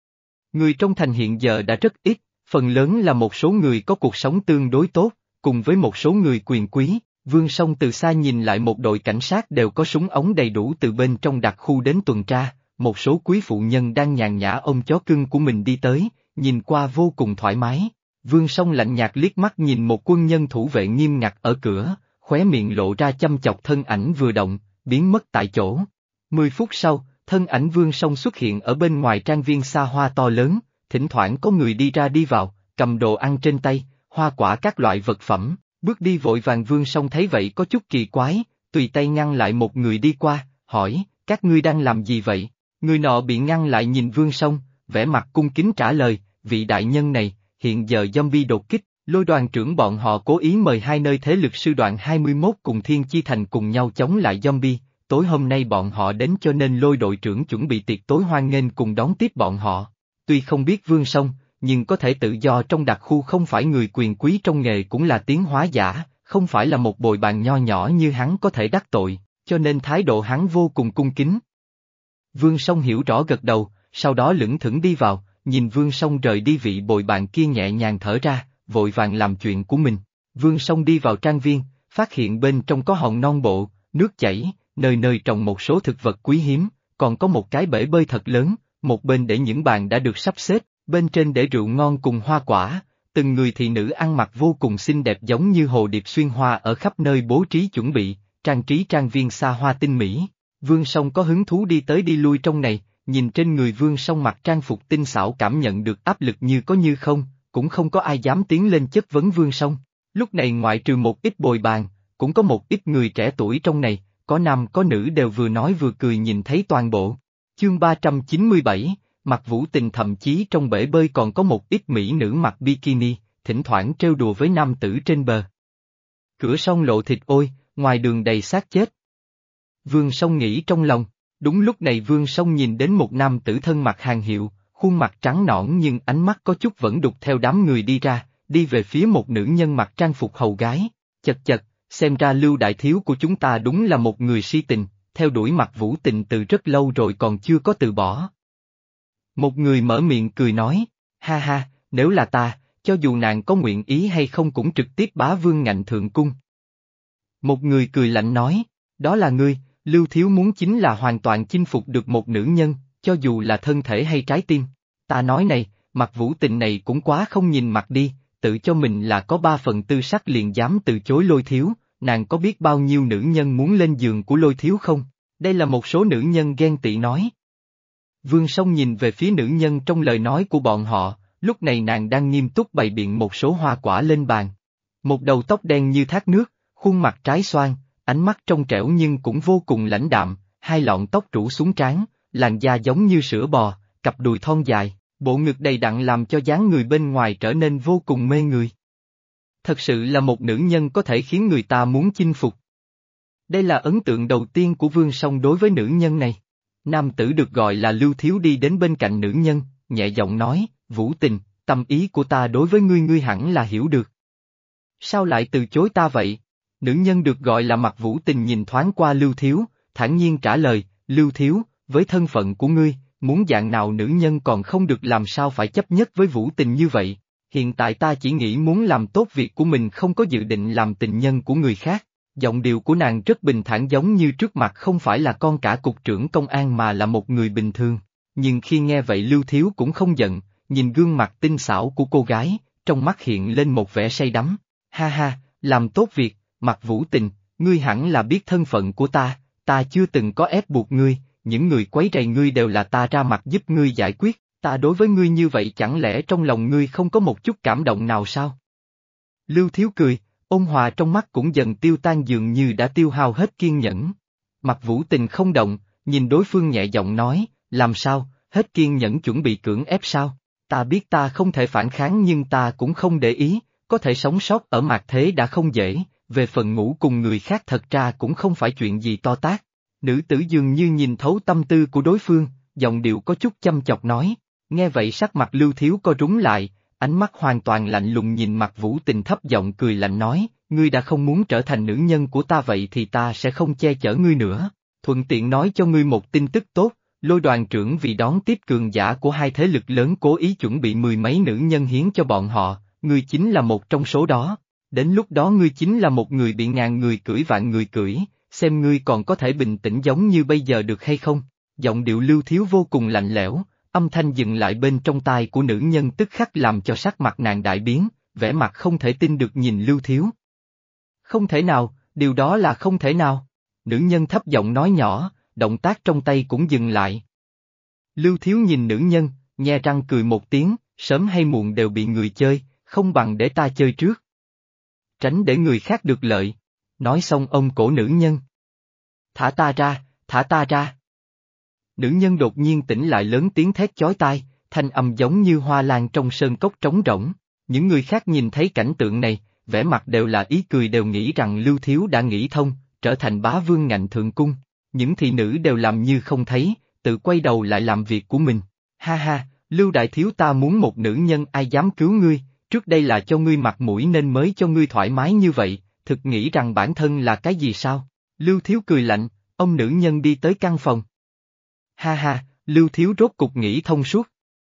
Người trong thành hiện giờ đã rất ít, phần lớn là một số người có cuộc sống tương đối tốt, cùng với một số người quyền quý. Vương Song từ xa nhìn lại một đội cảnh sát đều có súng ống đầy đủ từ bên trong đặc khu đến tuần tra, một số quý phụ nhân đang nhàn nhã ôm chó cưng của mình đi tới, nhìn qua vô cùng thoải mái. Vương Song lạnh nhạt liếc mắt nhìn một quân nhân thủ vệ nghiêm ngặt ở cửa, khóe miệng lộ ra chăm chọc, thân ảnh vừa động, biến mất tại chỗ. Mười phút sau, thân ảnh Vương Song xuất hiện ở bên ngoài trang viên xa hoa to lớn, thỉnh thoảng có người đi ra đi vào, cầm đồ ăn trên tay, hoa quả các loại vật phẩm. Bước đi vội vàng Vương Song thấy vậy có chút kỳ quái, tùy tay ngăn lại một người đi qua, hỏi, các ngươi đang làm gì vậy? Người nọ bị ngăn lại nhìn Vương Song, vẻ mặt cung kính trả lời, vị đại nhân này, hiện giờ zombie đột kích, lôi đoàn trưởng bọn họ cố ý mời hai nơi thế lực sư đoàn hai mươi mốt cùng Thiên Chi Thành cùng nhau chống lại zombie, tối hôm nay bọn họ đến cho nên lôi đội trưởng chuẩn bị tiệc tối hoan nghênh cùng đón tiếp bọn họ. Tuy không biết Vương Song, nhưng có thể tự do trong đặc khu không phải người quyền quý trong nghề cũng là tiến hóa giả, không phải là một bồi bàn nho nhỏ như hắn có thể đắc tội, cho nên thái độ hắn vô cùng cung kính. Vương Song hiểu rõ gật đầu, sau đó lững thững đi vào, nhìn Vương Song rời đi, vị bồi bàn kia nhẹ nhàng thở ra, vội vàng làm chuyện của mình. Vương Song đi vào trang viên, phát hiện bên trong có hòn non bộ, nước chảy, nơi nơi trồng một số thực vật quý hiếm, còn có một cái bể bơi thật lớn, một bên để những bàn đã được sắp xếp. Bên trên để rượu ngon cùng hoa quả, từng người thị nữ ăn mặc vô cùng xinh đẹp giống như hồ điệp xuyên hoa ở khắp nơi bố trí chuẩn bị, trang trí trang viên xa hoa tinh mỹ. Vương Song có hứng thú đi tới đi lui trong này, nhìn trên người Vương Song mặc trang phục tinh xảo cảm nhận được áp lực như có như không, cũng không có ai dám tiến lên chất vấn Vương Song. Lúc này ngoại trừ một ít bồi bàn, cũng có một ít người trẻ tuổi trong này, có nam có nữ đều vừa nói vừa cười nhìn thấy toàn bộ. Chương ba trăm chín mươi bảy Mặc Vũ Tình, thậm chí trong bể bơi còn có một ít mỹ nữ mặc bikini, thỉnh thoảng trêu đùa với nam tử trên bờ. Cửa sông lộ thịt ôi, ngoài đường đầy xác chết. Vương Song nghĩ trong lòng, đúng lúc này Vương Song nhìn đến một nam tử thân mặc hàng hiệu, khuôn mặt trắng nõn nhưng ánh mắt có chút vẫn đục theo đám người đi ra, đi về phía một nữ nhân mặc trang phục hầu gái, chật chật, xem ra Lưu đại thiếu của chúng ta đúng là một người si tình, theo đuổi Mặc Vũ Tình từ rất lâu rồi còn chưa có từ bỏ. Một người mở miệng cười nói, ha ha, nếu là ta, cho dù nàng có nguyện ý hay không cũng trực tiếp bá vương ngạnh thượng cung. Một người cười lạnh nói, đó là ngươi, Lưu thiếu muốn chính là hoàn toàn chinh phục được một nữ nhân, cho dù là thân thể hay trái tim. Ta nói này, Mặc Vũ Tình này cũng quá không nhìn mặt đi, tự cho mình là có ba phần tư sắc liền dám từ chối Lôi thiếu, nàng có biết bao nhiêu nữ nhân muốn lên giường của Lôi thiếu không? Đây là một số nữ nhân ghen tị nói. Vương Song nhìn về phía nữ nhân trong lời nói của bọn họ, lúc này nàng đang nghiêm túc bày biện một số hoa quả lên bàn. Một đầu tóc đen như thác nước, khuôn mặt trái xoan, ánh mắt trong trẻo nhưng cũng vô cùng lãnh đạm, hai lọn tóc rủ xuống trán, làn da giống như sữa bò, cặp đùi thon dài, bộ ngực đầy đặn làm cho dáng người bên ngoài trở nên vô cùng mê người. Thật sự là một nữ nhân có thể khiến người ta muốn chinh phục. Đây là ấn tượng đầu tiên của Vương Song đối với nữ nhân này. Nam tử được gọi là Lưu Thiếu đi đến bên cạnh nữ nhân, nhẹ giọng nói, Vũ Tình, tâm ý của ta đối với ngươi ngươi hẳn là hiểu được. Sao lại từ chối ta vậy? Nữ nhân được gọi là Mặc Vũ Tình nhìn thoáng qua Lưu Thiếu, thản nhiên trả lời, Lưu Thiếu, với thân phận của ngươi, muốn dạng nào nữ nhân còn không được làm sao phải chấp nhất với Vũ Tình như vậy. Hiện tại ta chỉ nghĩ muốn làm tốt việc của mình không có dự định làm tình nhân của người khác. Giọng điệu của nàng rất bình thản giống như trước mặt không phải là con cả cục trưởng công an mà là một người bình thường. Nhưng khi nghe vậy Lưu Thiếu cũng không giận, nhìn gương mặt tinh xảo của cô gái, trong mắt hiện lên một vẻ say đắm. Ha ha, làm tốt việc, Mặc Vũ Tình, ngươi hẳn là biết thân phận của ta, ta chưa từng có ép buộc ngươi, những người quấy rầy ngươi đều là ta ra mặt giúp ngươi giải quyết, ta đối với ngươi như vậy chẳng lẽ trong lòng ngươi không có một chút cảm động nào sao? Lưu Thiếu cười, ôn hòa trong mắt cũng dần tiêu tan dường như đã tiêu hao hết kiên nhẫn. Mặc Vũ Tình không động, nhìn đối phương nhẹ giọng nói, làm sao, hết kiên nhẫn chuẩn bị cưỡng ép sao? Ta biết ta không thể phản kháng nhưng ta cũng không để ý, có thể sống sót ở mạt thế đã không dễ, về phần ngủ cùng người khác thật ra cũng không phải chuyện gì to tát. Nữ tử dường như nhìn thấu tâm tư của đối phương, giọng điệu có chút chăm chọc nói, nghe vậy sắc mặt Lưu Thiếu co rúm lại, ánh mắt hoàn toàn lạnh lùng nhìn Mặc Vũ Tình thấp giọng cười lạnh nói, ngươi đã không muốn trở thành nữ nhân của ta vậy thì ta sẽ không che chở ngươi nữa. Thuận tiện nói cho ngươi một tin tức tốt, Lôi đoàn trưởng vì đón tiếp cường giả của hai thế lực lớn cố ý chuẩn bị mười mấy nữ nhân hiến cho bọn họ, ngươi chính là một trong số đó. Đến lúc đó ngươi chính là một người bị ngàn người cưỡi vạn người cưỡi, xem ngươi còn có thể bình tĩnh giống như bây giờ được hay không. Giọng điệu Lưu Thiếu vô cùng lạnh lẽo, âm thanh dừng lại bên trong tai của nữ nhân tức khắc làm cho sắc mặt nàng đại biến, vẻ mặt không thể tin được nhìn Lưu Thiếu. Không thể nào, điều đó là không thể nào. Nữ nhân thấp giọng nói nhỏ, động tác trong tay cũng dừng lại. Lưu Thiếu nhìn nữ nhân, nhe răng cười một tiếng, sớm hay muộn đều bị người chơi, không bằng để ta chơi trước. Tránh để người khác được lợi. Nói xong ông cổ nữ nhân. Thả ta ra, thả ta ra. Nữ nhân đột nhiên tỉnh lại lớn tiếng thét chói tai, thanh âm giống như hoa lan trong sơn cốc trống rỗng. Những người khác nhìn thấy cảnh tượng này, vẻ mặt đều là ý cười đều nghĩ rằng Lưu Thiếu đã nghĩ thông, trở thành bá vương ngạnh thượng cung. Những thị nữ đều làm như không thấy, tự quay đầu lại làm việc của mình. Ha ha, Lưu Đại Thiếu ta muốn một nữ nhân ai dám cứu ngươi, trước đây là cho ngươi mặt mũi nên mới cho ngươi thoải mái như vậy, thực nghĩ rằng bản thân là cái gì sao? Lưu Thiếu cười lạnh, ông nữ nhân đi tới căn phòng. Ha ha, Lưu Thiếu rốt cục nghĩ thông suốt.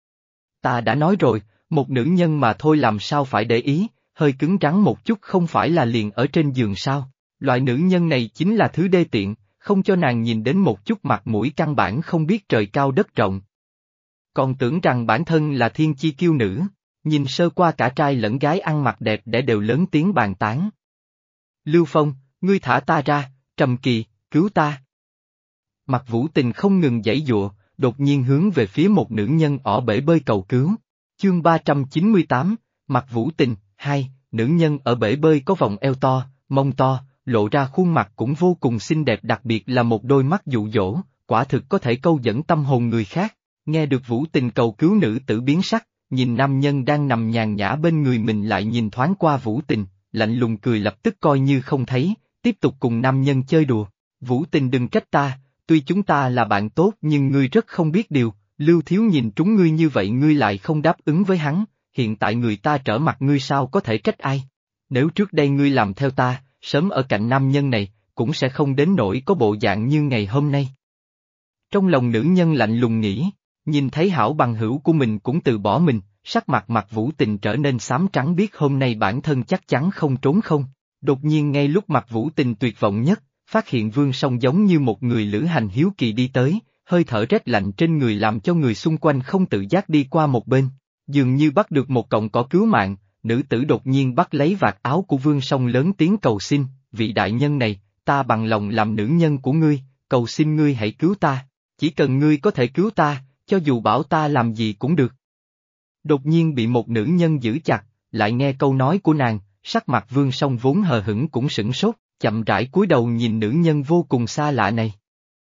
Ta đã nói rồi, một nữ nhân mà thôi làm sao phải để ý, hơi cứng rắn một chút không phải là liền ở trên giường sao? Loại nữ nhân này chính là thứ đê tiện, không cho nàng nhìn đến một chút mặt mũi căn bản không biết trời cao đất rộng. Còn tưởng rằng bản thân là thiên chi kiêu nữ, nhìn sơ qua cả trai lẫn gái ăn mặc đẹp để đều lớn tiếng bàn tán. Lưu Phong, ngươi thả ta ra, Trầm Kỳ, cứu ta. Mặc Vũ Tình không ngừng giãy giụa, đột nhiên hướng về phía một nữ nhân ở bể bơi cầu cứu. Chương ba trăm chín mươi tám, Mặc Vũ Tình, hai, nữ nhân ở bể bơi có vòng eo to, mông to, lộ ra khuôn mặt cũng vô cùng xinh đẹp đặc biệt là một đôi mắt dụ dỗ, quả thực có thể câu dẫn tâm hồn người khác. Nghe được Vũ Tình cầu cứu nữ tử biến sắc, nhìn nam nhân đang nằm nhàn nhã bên người mình lại nhìn thoáng qua Vũ Tình, lạnh lùng cười lập tức coi như không thấy, tiếp tục cùng nam nhân chơi đùa. Vũ Tình đừng trách ta, tuy chúng ta là bạn tốt nhưng ngươi rất không biết điều, Lưu Thiếu nhìn trúng ngươi như vậy ngươi lại không đáp ứng với hắn, hiện tại người ta trở mặt ngươi sao có thể trách ai. Nếu trước đây ngươi làm theo ta, sớm ở cạnh nam nhân này, cũng sẽ không đến nỗi có bộ dạng như ngày hôm nay. Trong lòng nữ nhân lạnh lùng nghĩ, nhìn thấy hảo bằng hữu của mình cũng từ bỏ mình, sắc mặt Mặc Vũ Tình trở nên xám trắng biết hôm nay bản thân chắc chắn không trốn không. Đột nhiên ngay lúc Mặc Vũ Tình tuyệt vọng nhất, phát hiện Vương Song giống như một người lữ hành hiếu kỳ đi tới, hơi thở rét lạnh trên người làm cho người xung quanh không tự giác đi qua một bên, dường như bắt được một cọng cỏ cứu mạng. Nữ tử đột nhiên bắt lấy vạt áo của Vương Song lớn tiếng cầu xin, vị đại nhân này, ta bằng lòng làm nữ nhân của ngươi, cầu xin ngươi hãy cứu ta, chỉ cần ngươi có thể cứu ta, cho dù bảo ta làm gì cũng được. Đột nhiên bị một nữ nhân giữ chặt, lại nghe câu nói của nàng, sắc mặt Vương Song vốn hờ hững cũng sửng sốt, chậm rãi cúi đầu nhìn nữ nhân vô cùng xa lạ này.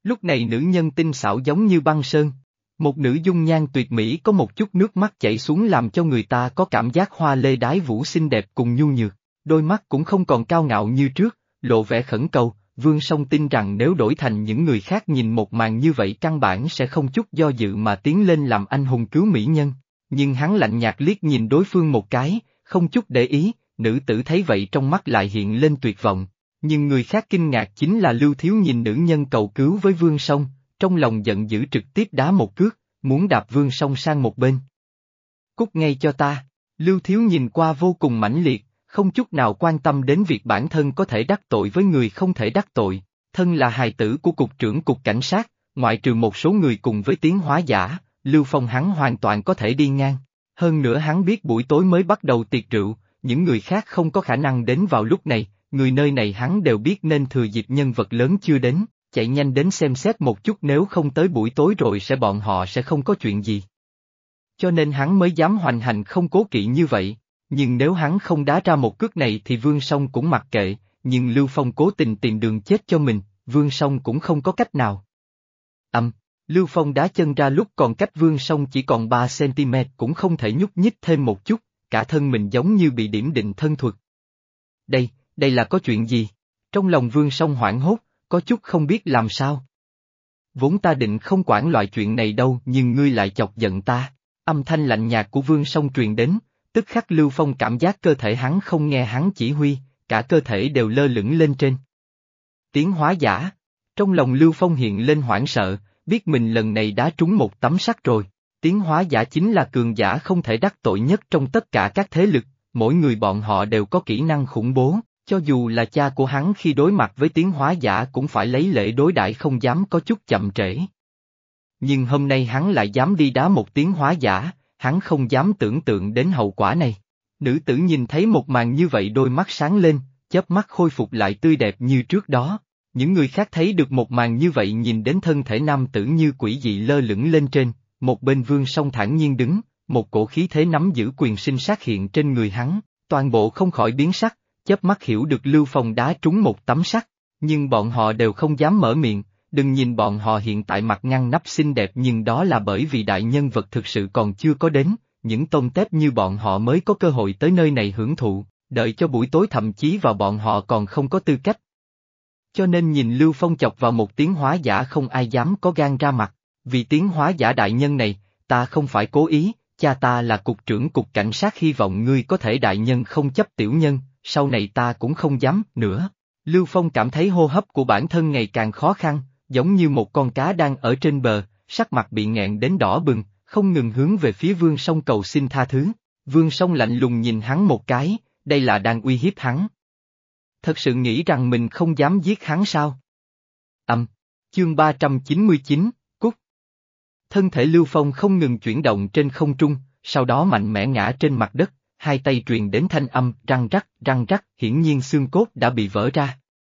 Lúc này nữ nhân tinh xảo giống như băng sơn. Một nữ dung nhan tuyệt mỹ có một chút nước mắt chảy xuống làm cho người ta có cảm giác hoa lê đái vũ xinh đẹp cùng nhu nhược, đôi mắt cũng không còn cao ngạo như trước, lộ vẻ khẩn cầu. Vương Song tin rằng nếu đổi thành những người khác nhìn một màn như vậy căn bản sẽ không chút do dự mà tiến lên làm anh hùng cứu mỹ nhân, nhưng hắn lạnh nhạt liếc nhìn đối phương một cái, không chút để ý, nữ tử thấy vậy trong mắt lại hiện lên tuyệt vọng, nhưng người khác kinh ngạc chính là Lưu Thiếu nhìn nữ nhân cầu cứu với Vương Song, trong lòng giận dữ trực tiếp đá một cước, muốn đạp Vương Song sang một bên. Cút ngay cho ta, Lưu Thiếu nhìn qua vô cùng mãnh liệt, không chút nào quan tâm đến việc bản thân có thể đắc tội với người không thể đắc tội, thân là hài tử của cục trưởng cục cảnh sát, ngoại trừ một số người cùng với tiến hóa giả, Lưu Phong hắn hoàn toàn có thể đi ngang. Hơn nữa hắn biết buổi tối mới bắt đầu tiệc rượu, những người khác không có khả năng đến vào lúc này, người nơi này hắn đều biết nên thừa dịp nhân vật lớn chưa đến, chạy nhanh đến xem xét một chút nếu không tới buổi tối rồi sẽ bọn họ sẽ không có chuyện gì. Cho nên hắn mới dám hoành hành không cố kỵ như vậy. Nhưng nếu hắn không đá ra một cước này thì Vương Song cũng mặc kệ, nhưng Lưu Phong cố tình tìm đường chết cho mình, Vương Song cũng không có cách nào. Âm, Lưu Phong đá chân ra lúc còn cách Vương Song chỉ còn ba xăng-ti-mét cũng không thể nhúc nhích thêm một chút, cả thân mình giống như bị điểm định thân thuật. Đây, đây là có chuyện gì? Trong lòng Vương Song hoảng hốt, có chút không biết làm sao. Vốn ta định không quản loại chuyện này đâu nhưng ngươi lại chọc giận ta, âm thanh lạnh nhạt của Vương Song truyền đến. Tức khắc Lưu Phong cảm giác cơ thể hắn không nghe hắn chỉ huy, cả cơ thể đều lơ lửng lên trên. Tiến hóa giả. Trong lòng Lưu Phong hiện lên hoảng sợ, biết mình lần này đã trúng một tấm sắt rồi. Tiến hóa giả chính là cường giả không thể đắc tội nhất trong tất cả các thế lực, mỗi người bọn họ đều có kỹ năng khủng bố, cho dù là cha của hắn khi đối mặt với tiến hóa giả cũng phải lấy lễ đối đãi không dám có chút chậm trễ. Nhưng hôm nay hắn lại dám đi đá một tiến hóa giả. Hắn không dám tưởng tượng đến hậu quả này. Nữ tử nhìn thấy một màn như vậy đôi mắt sáng lên, chớp mắt khôi phục lại tươi đẹp như trước đó. Những người khác thấy được một màn như vậy nhìn đến thân thể nam tử như quỷ dị lơ lửng lên trên, một bên Vương Song thản nhiên đứng, một cổ khí thế nắm giữ quyền sinh sát hiện trên người hắn, toàn bộ không khỏi biến sắc, chớp mắt hiểu được Lưu Phong đá trúng một tấm sắt, nhưng bọn họ đều không dám mở miệng. Đừng nhìn bọn họ hiện tại mặt ngăn nắp xinh đẹp nhưng đó là bởi vì đại nhân vật thực sự còn chưa có đến, những tôm tép như bọn họ mới có cơ hội tới nơi này hưởng thụ, đợi cho buổi tối thậm chí vào bọn họ còn không có tư cách. Cho nên nhìn Lưu Phong chọc vào một tiến hóa giả không ai dám có gan ra mặt, vì tiến hóa giả đại nhân này, ta không phải cố ý, cha ta là cục trưởng cục cảnh sát hy vọng ngươi có thể đại nhân không chấp tiểu nhân, sau này ta cũng không dám nữa. Lưu Phong cảm thấy hô hấp của bản thân ngày càng khó khăn. Giống như một con cá đang ở trên bờ, sắc mặt bị nghẹn đến đỏ bừng, không ngừng hướng về phía Vương Song cầu xin tha thứ. Vương Song lạnh lùng nhìn hắn một cái, đây là đang uy hiếp hắn. Thật sự nghĩ rằng mình không dám giết hắn sao? Âm, chương ba trăm chín mươi chín, Cút. Thân thể Lưu Phong không ngừng chuyển động trên không trung, sau đó mạnh mẽ ngã trên mặt đất, hai tay truyền đến thanh âm răng rắc, răng rắc, hiển nhiên xương cốt đã bị vỡ ra.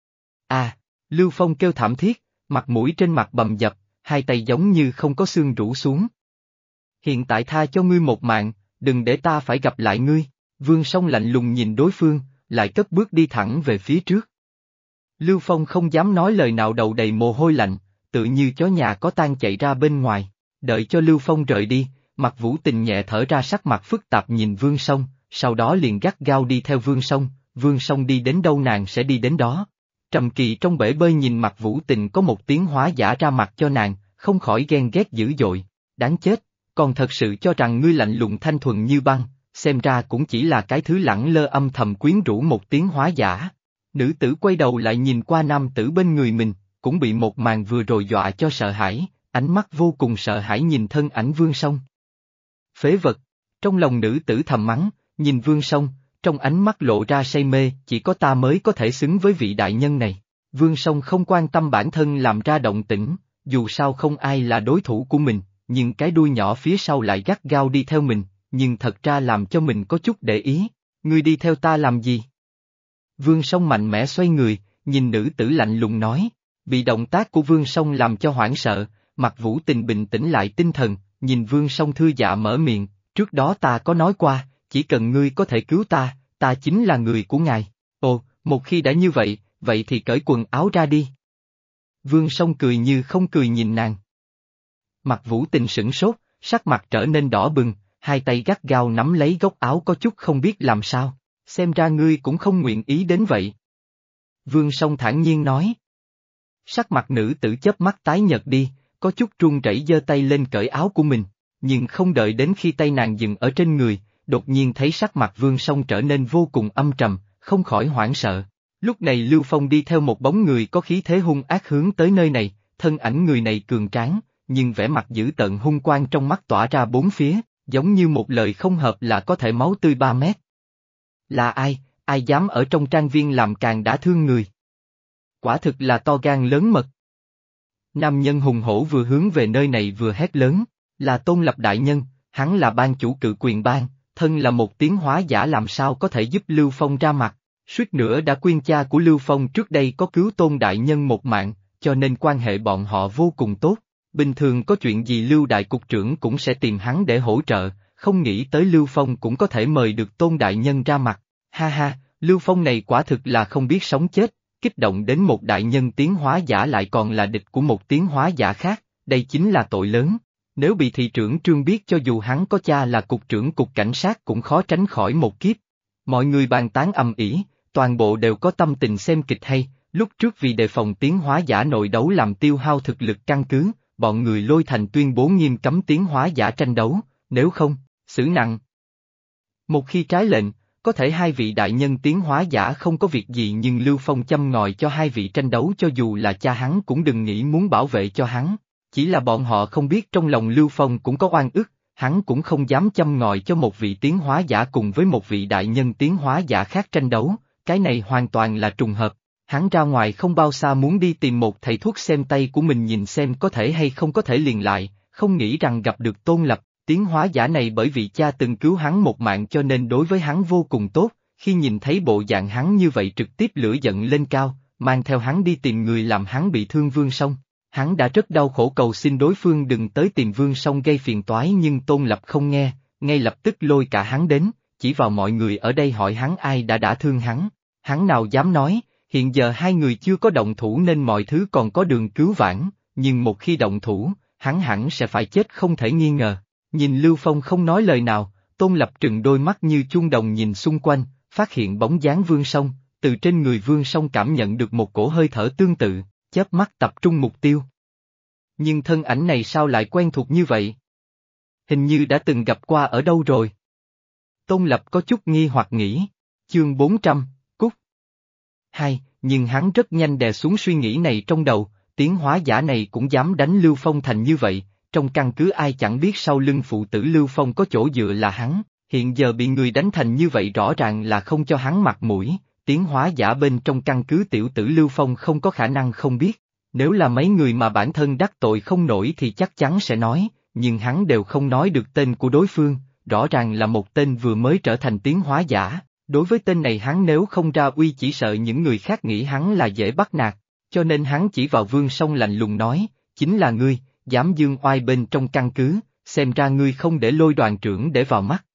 À, Lưu Phong kêu thảm thiết. Mặt mũi trên mặt bầm dập, hai tay giống như không có xương rũ xuống. Hiện tại tha cho ngươi một mạng, đừng để ta phải gặp lại ngươi, Vương Song lạnh lùng nhìn đối phương, lại cất bước đi thẳng về phía trước. Lưu Phong không dám nói lời nào đầu đầy mồ hôi lạnh, tự như chó nhà có tang chạy ra bên ngoài, đợi cho Lưu Phong rời đi, Mặc Vũ Tình nhẹ thở ra sắc mặt phức tạp nhìn Vương Song, sau đó liền gắt gao đi theo Vương Song, Vương Song đi đến đâu nàng sẽ đi đến đó. Trầm Kỳ trong bể bơi nhìn Mặc Vũ Tình có một tiến hóa giả ra mặt cho nàng, không khỏi ghen ghét dữ dội, đáng chết, còn thật sự cho rằng ngươi lạnh lùng thanh thuần như băng, xem ra cũng chỉ là cái thứ lẳng lơ âm thầm quyến rũ một tiến hóa giả. Nữ tử quay đầu lại nhìn qua nam tử bên người mình, cũng bị một màn vừa rồi dọa cho sợ hãi, ánh mắt vô cùng sợ hãi nhìn thân ảnh Vương Song. Phế vật, trong lòng nữ tử thầm mắng, nhìn Vương Song, trong ánh mắt lộ ra say mê, chỉ có ta mới có thể xứng với vị đại nhân này. Vương Song không quan tâm bản thân làm ra động tĩnh, dù sao không ai là đối thủ của mình, nhưng cái đuôi nhỏ phía sau lại gắt gao đi theo mình, nhưng thật ra làm cho mình có chút để ý, ngươi đi theo ta làm gì? Vương Song mạnh mẽ xoay người, nhìn nữ tử lạnh lùng nói, bị động tác của Vương Song làm cho hoảng sợ, Mặc Vũ Tình bình tĩnh lại tinh thần, nhìn Vương Song thư dạ mở miệng, trước đó ta có nói qua, chỉ cần ngươi có thể cứu ta, ta chính là người của ngài. Ồ, một khi đã như vậy, vậy thì cởi quần áo ra đi. Vương Song cười như không cười nhìn nàng. Mặt Vũ Tình sửng sốt, sắc mặt trở nên đỏ bừng, hai tay gắt gao nắm lấy góc áo có chút không biết làm sao, xem ra ngươi cũng không nguyện ý đến vậy. Vương Song thản nhiên nói. Sắc mặt nữ tử chớp mắt tái nhợt đi, có chút run rẩy giơ tay lên cởi áo của mình, nhưng không đợi đến khi tay nàng dừng ở trên người, đột nhiên thấy sắc mặt Vương Song trở nên vô cùng âm trầm, không khỏi hoảng sợ. Lúc này Lưu Phong đi theo một bóng người có khí thế hung ác hướng tới nơi này, thân ảnh người này cường tráng, nhưng vẻ mặt dữ tợn hung quang trong mắt tỏa ra bốn phía, giống như một lời không hợp là có thể máu tươi ba mét. Là ai, ai dám ở trong trang viên làm càng đã thương người? Quả thực là to gan lớn mật. Nam nhân hùng hổ vừa hướng về nơi này vừa hét lớn, là Tôn Lập đại nhân, hắn là ban chủ cự quyền bang, thân là một tiến hóa giả làm sao có thể giúp Lưu Phong ra mặt, suýt nữa đã quên cha của Lưu Phong trước đây có cứu Tôn đại nhân một mạng, cho nên quan hệ bọn họ vô cùng tốt. Bình thường có chuyện gì Lưu đại cục trưởng cũng sẽ tìm hắn để hỗ trợ, không nghĩ tới Lưu Phong cũng có thể mời được Tôn đại nhân ra mặt. Ha ha, Lưu Phong này quả thực là không biết sống chết, kích động đến một đại nhân tiến hóa giả lại còn là địch của một tiến hóa giả khác, đây chính là tội lớn. Nếu bị thị trưởng Trương biết cho dù hắn có cha là cục trưởng cục cảnh sát cũng khó tránh khỏi một kiếp. Mọi người bàn tán ầm ĩ, toàn bộ đều có tâm tình xem kịch hay, lúc trước vì đề phòng tiến hóa giả nội đấu làm tiêu hao thực lực căn cứ, bọn người Lôi Thành tuyên bố nghiêm cấm tiến hóa giả tranh đấu, nếu không, xử nặng. Một khi trái lệnh, có thể hai vị đại nhân tiến hóa giả không có việc gì nhưng Lưu Phong châm ngòi cho hai vị tranh đấu cho dù là cha hắn cũng đừng nghĩ muốn bảo vệ cho hắn. Chỉ là bọn họ không biết trong lòng Lưu Phong cũng có oan ức, hắn cũng không dám châm ngòi cho một vị tiến hóa giả cùng với một vị đại nhân tiến hóa giả khác tranh đấu, cái này hoàn toàn là trùng hợp. Hắn ra ngoài không bao xa muốn đi tìm một thầy thuốc xem tay của mình nhìn xem có thể hay không có thể liền lại, không nghĩ rằng gặp được Tôn Lập, tiến hóa giả này bởi vì cha từng cứu hắn một mạng cho nên đối với hắn vô cùng tốt, khi nhìn thấy bộ dạng hắn như vậy trực tiếp lửa giận lên cao, mang theo hắn đi tìm người làm hắn bị thương Vương Song. Hắn đã rất đau khổ cầu xin đối phương đừng tới tìm Vương Song gây phiền toái nhưng Tôn Lập không nghe, ngay lập tức lôi cả hắn đến, chỉ vào mọi người ở đây hỏi hắn ai đã đã thương hắn, hắn nào dám nói. Hiện giờ hai người chưa có động thủ nên mọi thứ còn có đường cứu vãn, nhưng một khi động thủ, hắn hẳn sẽ phải chết không thể nghi ngờ. Nhìn Lưu Phong không nói lời nào, Tôn Lập trừng đôi mắt như chuông đồng nhìn xung quanh, phát hiện bóng dáng Vương Song, từ trên người Vương Song cảm nhận được một cổ hơi thở tương tự, chớp mắt tập trung mục tiêu. Nhưng thân ảnh này sao lại quen thuộc như vậy? Hình như đã từng gặp qua ở đâu rồi? Tôn Lập có chút nghi hoặc nghĩ, chương bốn trăm, Cúc. Hai, nhưng hắn rất nhanh đè xuống suy nghĩ này trong đầu, tiến hóa giả này cũng dám đánh Lưu Phong thành như vậy, trong căn cứ ai chẳng biết sau lưng phụ tử Lưu Phong có chỗ dựa là hắn, hiện giờ bị người đánh thành như vậy rõ ràng là không cho hắn mặt mũi, tiến hóa giả bên trong căn cứ tiểu tử Lưu Phong không có khả năng không biết, nếu là mấy người mà bản thân đắc tội không nổi thì chắc chắn sẽ nói, nhưng hắn đều không nói được tên của đối phương, rõ ràng là một tên vừa mới trở thành tiến hóa giả. Đối với tên này hắn nếu không ra uy chỉ sợ những người khác nghĩ hắn là dễ bắt nạt, cho nên hắn chỉ vào Vương Song lạnh lùng nói, chính là ngươi, dám dương oai bên trong căn cứ, xem ra ngươi không để Lôi đoàn trưởng để vào mắt.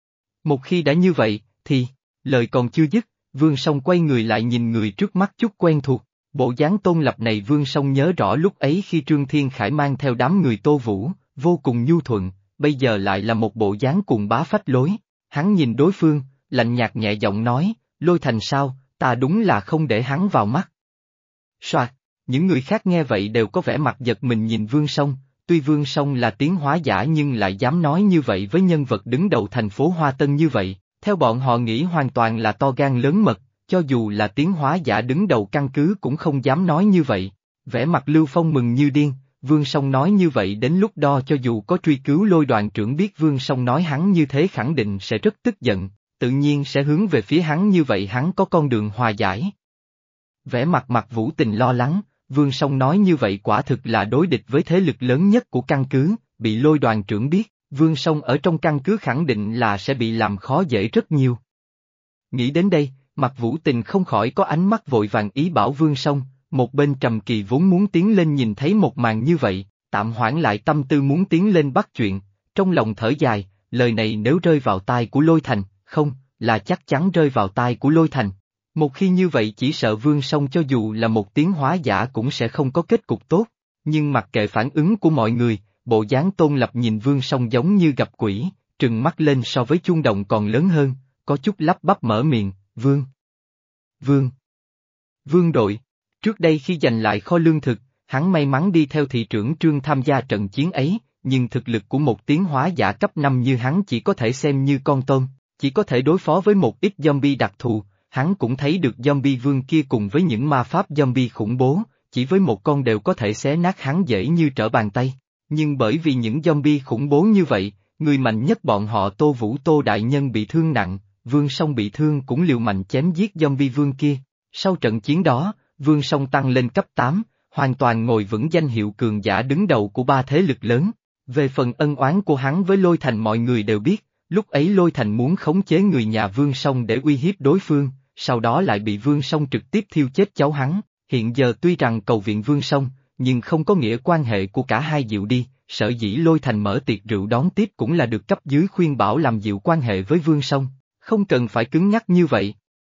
Một khi đã như vậy, thì, lời còn chưa dứt, Vương Song quay người lại nhìn người trước mắt chút quen thuộc, bộ dáng Tôn Lập này Vương Song nhớ rõ lúc ấy khi Trương Thiên Khải mang theo đám người Tô Vũ, vô cùng nhu thuận, bây giờ lại là một bộ dáng cuồng bá phách lối, hắn nhìn đối phương, lạnh nhạt nhẹ giọng nói, Lôi Thành sao, ta đúng là không để hắn vào mắt. Soạt, những người khác nghe vậy đều có vẻ mặt giật mình nhìn Vương Song, tuy Vương Song là tiến hóa giả nhưng lại dám nói như vậy với nhân vật đứng đầu thành phố Hoa Tân như vậy, theo bọn họ nghĩ hoàn toàn là to gan lớn mật, cho dù là tiến hóa giả đứng đầu căn cứ cũng không dám nói như vậy. Vẻ mặt Lưu Phong mừng như điên, Vương Song nói như vậy đến lúc đó cho dù có truy cứu Lôi đoàn trưởng biết Vương Song nói hắn như thế khẳng định sẽ rất tức giận. Tự nhiên sẽ hướng về phía hắn như vậy hắn có con đường hòa giải. Vẻ mặt mặt Vũ Tình lo lắng, Vương Song nói như vậy quả thực là đối địch với thế lực lớn nhất của căn cứ, bị Lôi đoàn trưởng biết, Vương Song ở trong căn cứ khẳng định là sẽ bị làm khó dễ rất nhiều. Nghĩ đến đây, mặt Vũ Tình không khỏi có ánh mắt vội vàng ý bảo Vương Song, một bên Trầm Kỳ vốn muốn tiến lên nhìn thấy một màn như vậy, tạm hoãn lại tâm tư muốn tiến lên bắt chuyện, trong lòng thở dài, lời này nếu rơi vào tai của Lôi Thành, không, là chắc chắn rơi vào tai của Lôi Thành. Một khi như vậy chỉ sợ Vương Song cho dù là một tiến hóa giả cũng sẽ không có kết cục tốt, nhưng mặc kệ phản ứng của mọi người, bộ dáng Tôn Lập nhìn Vương Song giống như gặp quỷ, trừng mắt lên so với chuông đồng còn lớn hơn, có chút lắp bắp mở miệng, Vương. Vương. Vương đội. Trước đây khi giành lại kho lương thực, hắn may mắn đi theo thị trưởng Trương tham gia trận chiến ấy, nhưng thực lực của một tiến hóa giả cấp năm như hắn chỉ có thể xem như con tôm, chỉ có thể đối phó với một ít zombie đặc thù, hắn cũng thấy được zombie vương kia cùng với những ma pháp zombie khủng bố, chỉ với một con đều có thể xé nát hắn dễ như trở bàn tay. Nhưng bởi vì những zombie khủng bố như vậy, người mạnh nhất bọn họ Tô Vũ Tô Đại Nhân bị thương nặng, Vương Song bị thương cũng liều mạnh chém giết zombie vương kia. Sau trận chiến đó, Vương Song tăng lên cấp tám, hoàn toàn ngồi vững danh hiệu cường giả đứng đầu của ba thế lực lớn. Về phần ân oán của hắn với Lôi Thành mọi người đều biết, lúc ấy Lôi Thành muốn khống chế người nhà Vương Song để uy hiếp đối phương, sau đó lại bị Vương Song trực tiếp thiêu chết cháu hắn, hiện giờ tuy rằng cầu viện Vương Song, nhưng không có nghĩa quan hệ của cả hai dịu đi, sở dĩ Lôi Thành mở tiệc rượu đón tiếp cũng là được cấp dưới khuyên bảo làm dịu quan hệ với Vương Song, không cần phải cứng nhắc như vậy.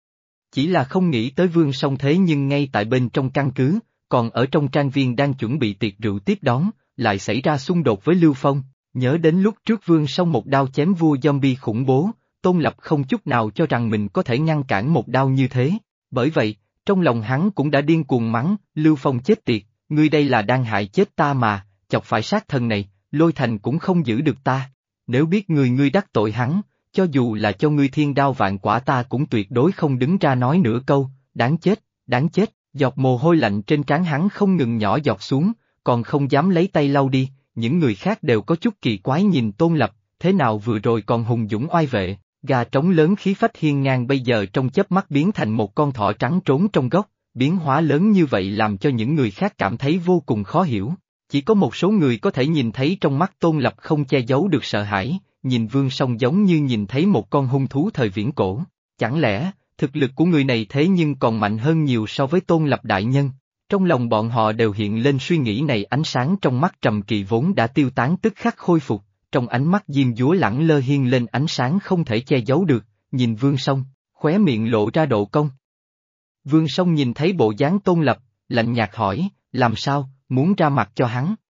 Chỉ là không nghĩ tới Vương Song thế nhưng ngay tại bên trong căn cứ, còn ở trong trang viên đang chuẩn bị tiệc rượu tiếp đón, lại xảy ra xung đột với Lưu Phong, nhớ đến lúc trước Vương Song một đao chém vua zombie khủng bố, Tôn Lập không chút nào cho rằng mình có thể ngăn cản một đao như thế, bởi vậy, trong lòng hắn cũng đã điên cuồng mắng, Lưu Phong chết tiệt, ngươi đây là đang hại chết ta mà, chọc phải sát thần này, Lôi Thành cũng không giữ được ta, nếu biết người ngươi đắc tội hắn, cho dù là cho ngươi thiên đao vạn quả ta cũng tuyệt đối không đứng ra nói nửa câu, đáng chết, đáng chết, giọt mồ hôi lạnh trên trán hắn không ngừng nhỏ giọt xuống, còn không dám lấy tay lau đi, những người khác đều có chút kỳ quái nhìn Tôn Lập, thế nào vừa rồi còn hùng dũng oai vệ, gà trống lớn khí phách hiên ngang bây giờ trong chớp mắt biến thành một con thỏ trắng trốn trong góc, biến hóa lớn như vậy làm cho những người khác cảm thấy vô cùng khó hiểu. Chỉ có một số người có thể nhìn thấy trong mắt Tôn Lập không che giấu được sợ hãi, nhìn Vương Song giống như nhìn thấy một con hung thú thời viễn cổ, chẳng lẽ, thực lực của người này thế nhưng còn mạnh hơn nhiều so với Tôn Lập đại nhân. Trong lòng bọn họ đều hiện lên suy nghĩ này, ánh sáng trong mắt Trầm Kỳ vốn đã tiêu tán tức khắc khôi phục, trong ánh mắt Diêm Dúa lẳng lơ hiên lên ánh sáng không thể che giấu được, nhìn Vương Song, khóe miệng lộ ra độ cong. Vương Song nhìn thấy bộ dáng Tôn Lập, lạnh nhạt hỏi, làm sao, muốn ra mặt cho hắn?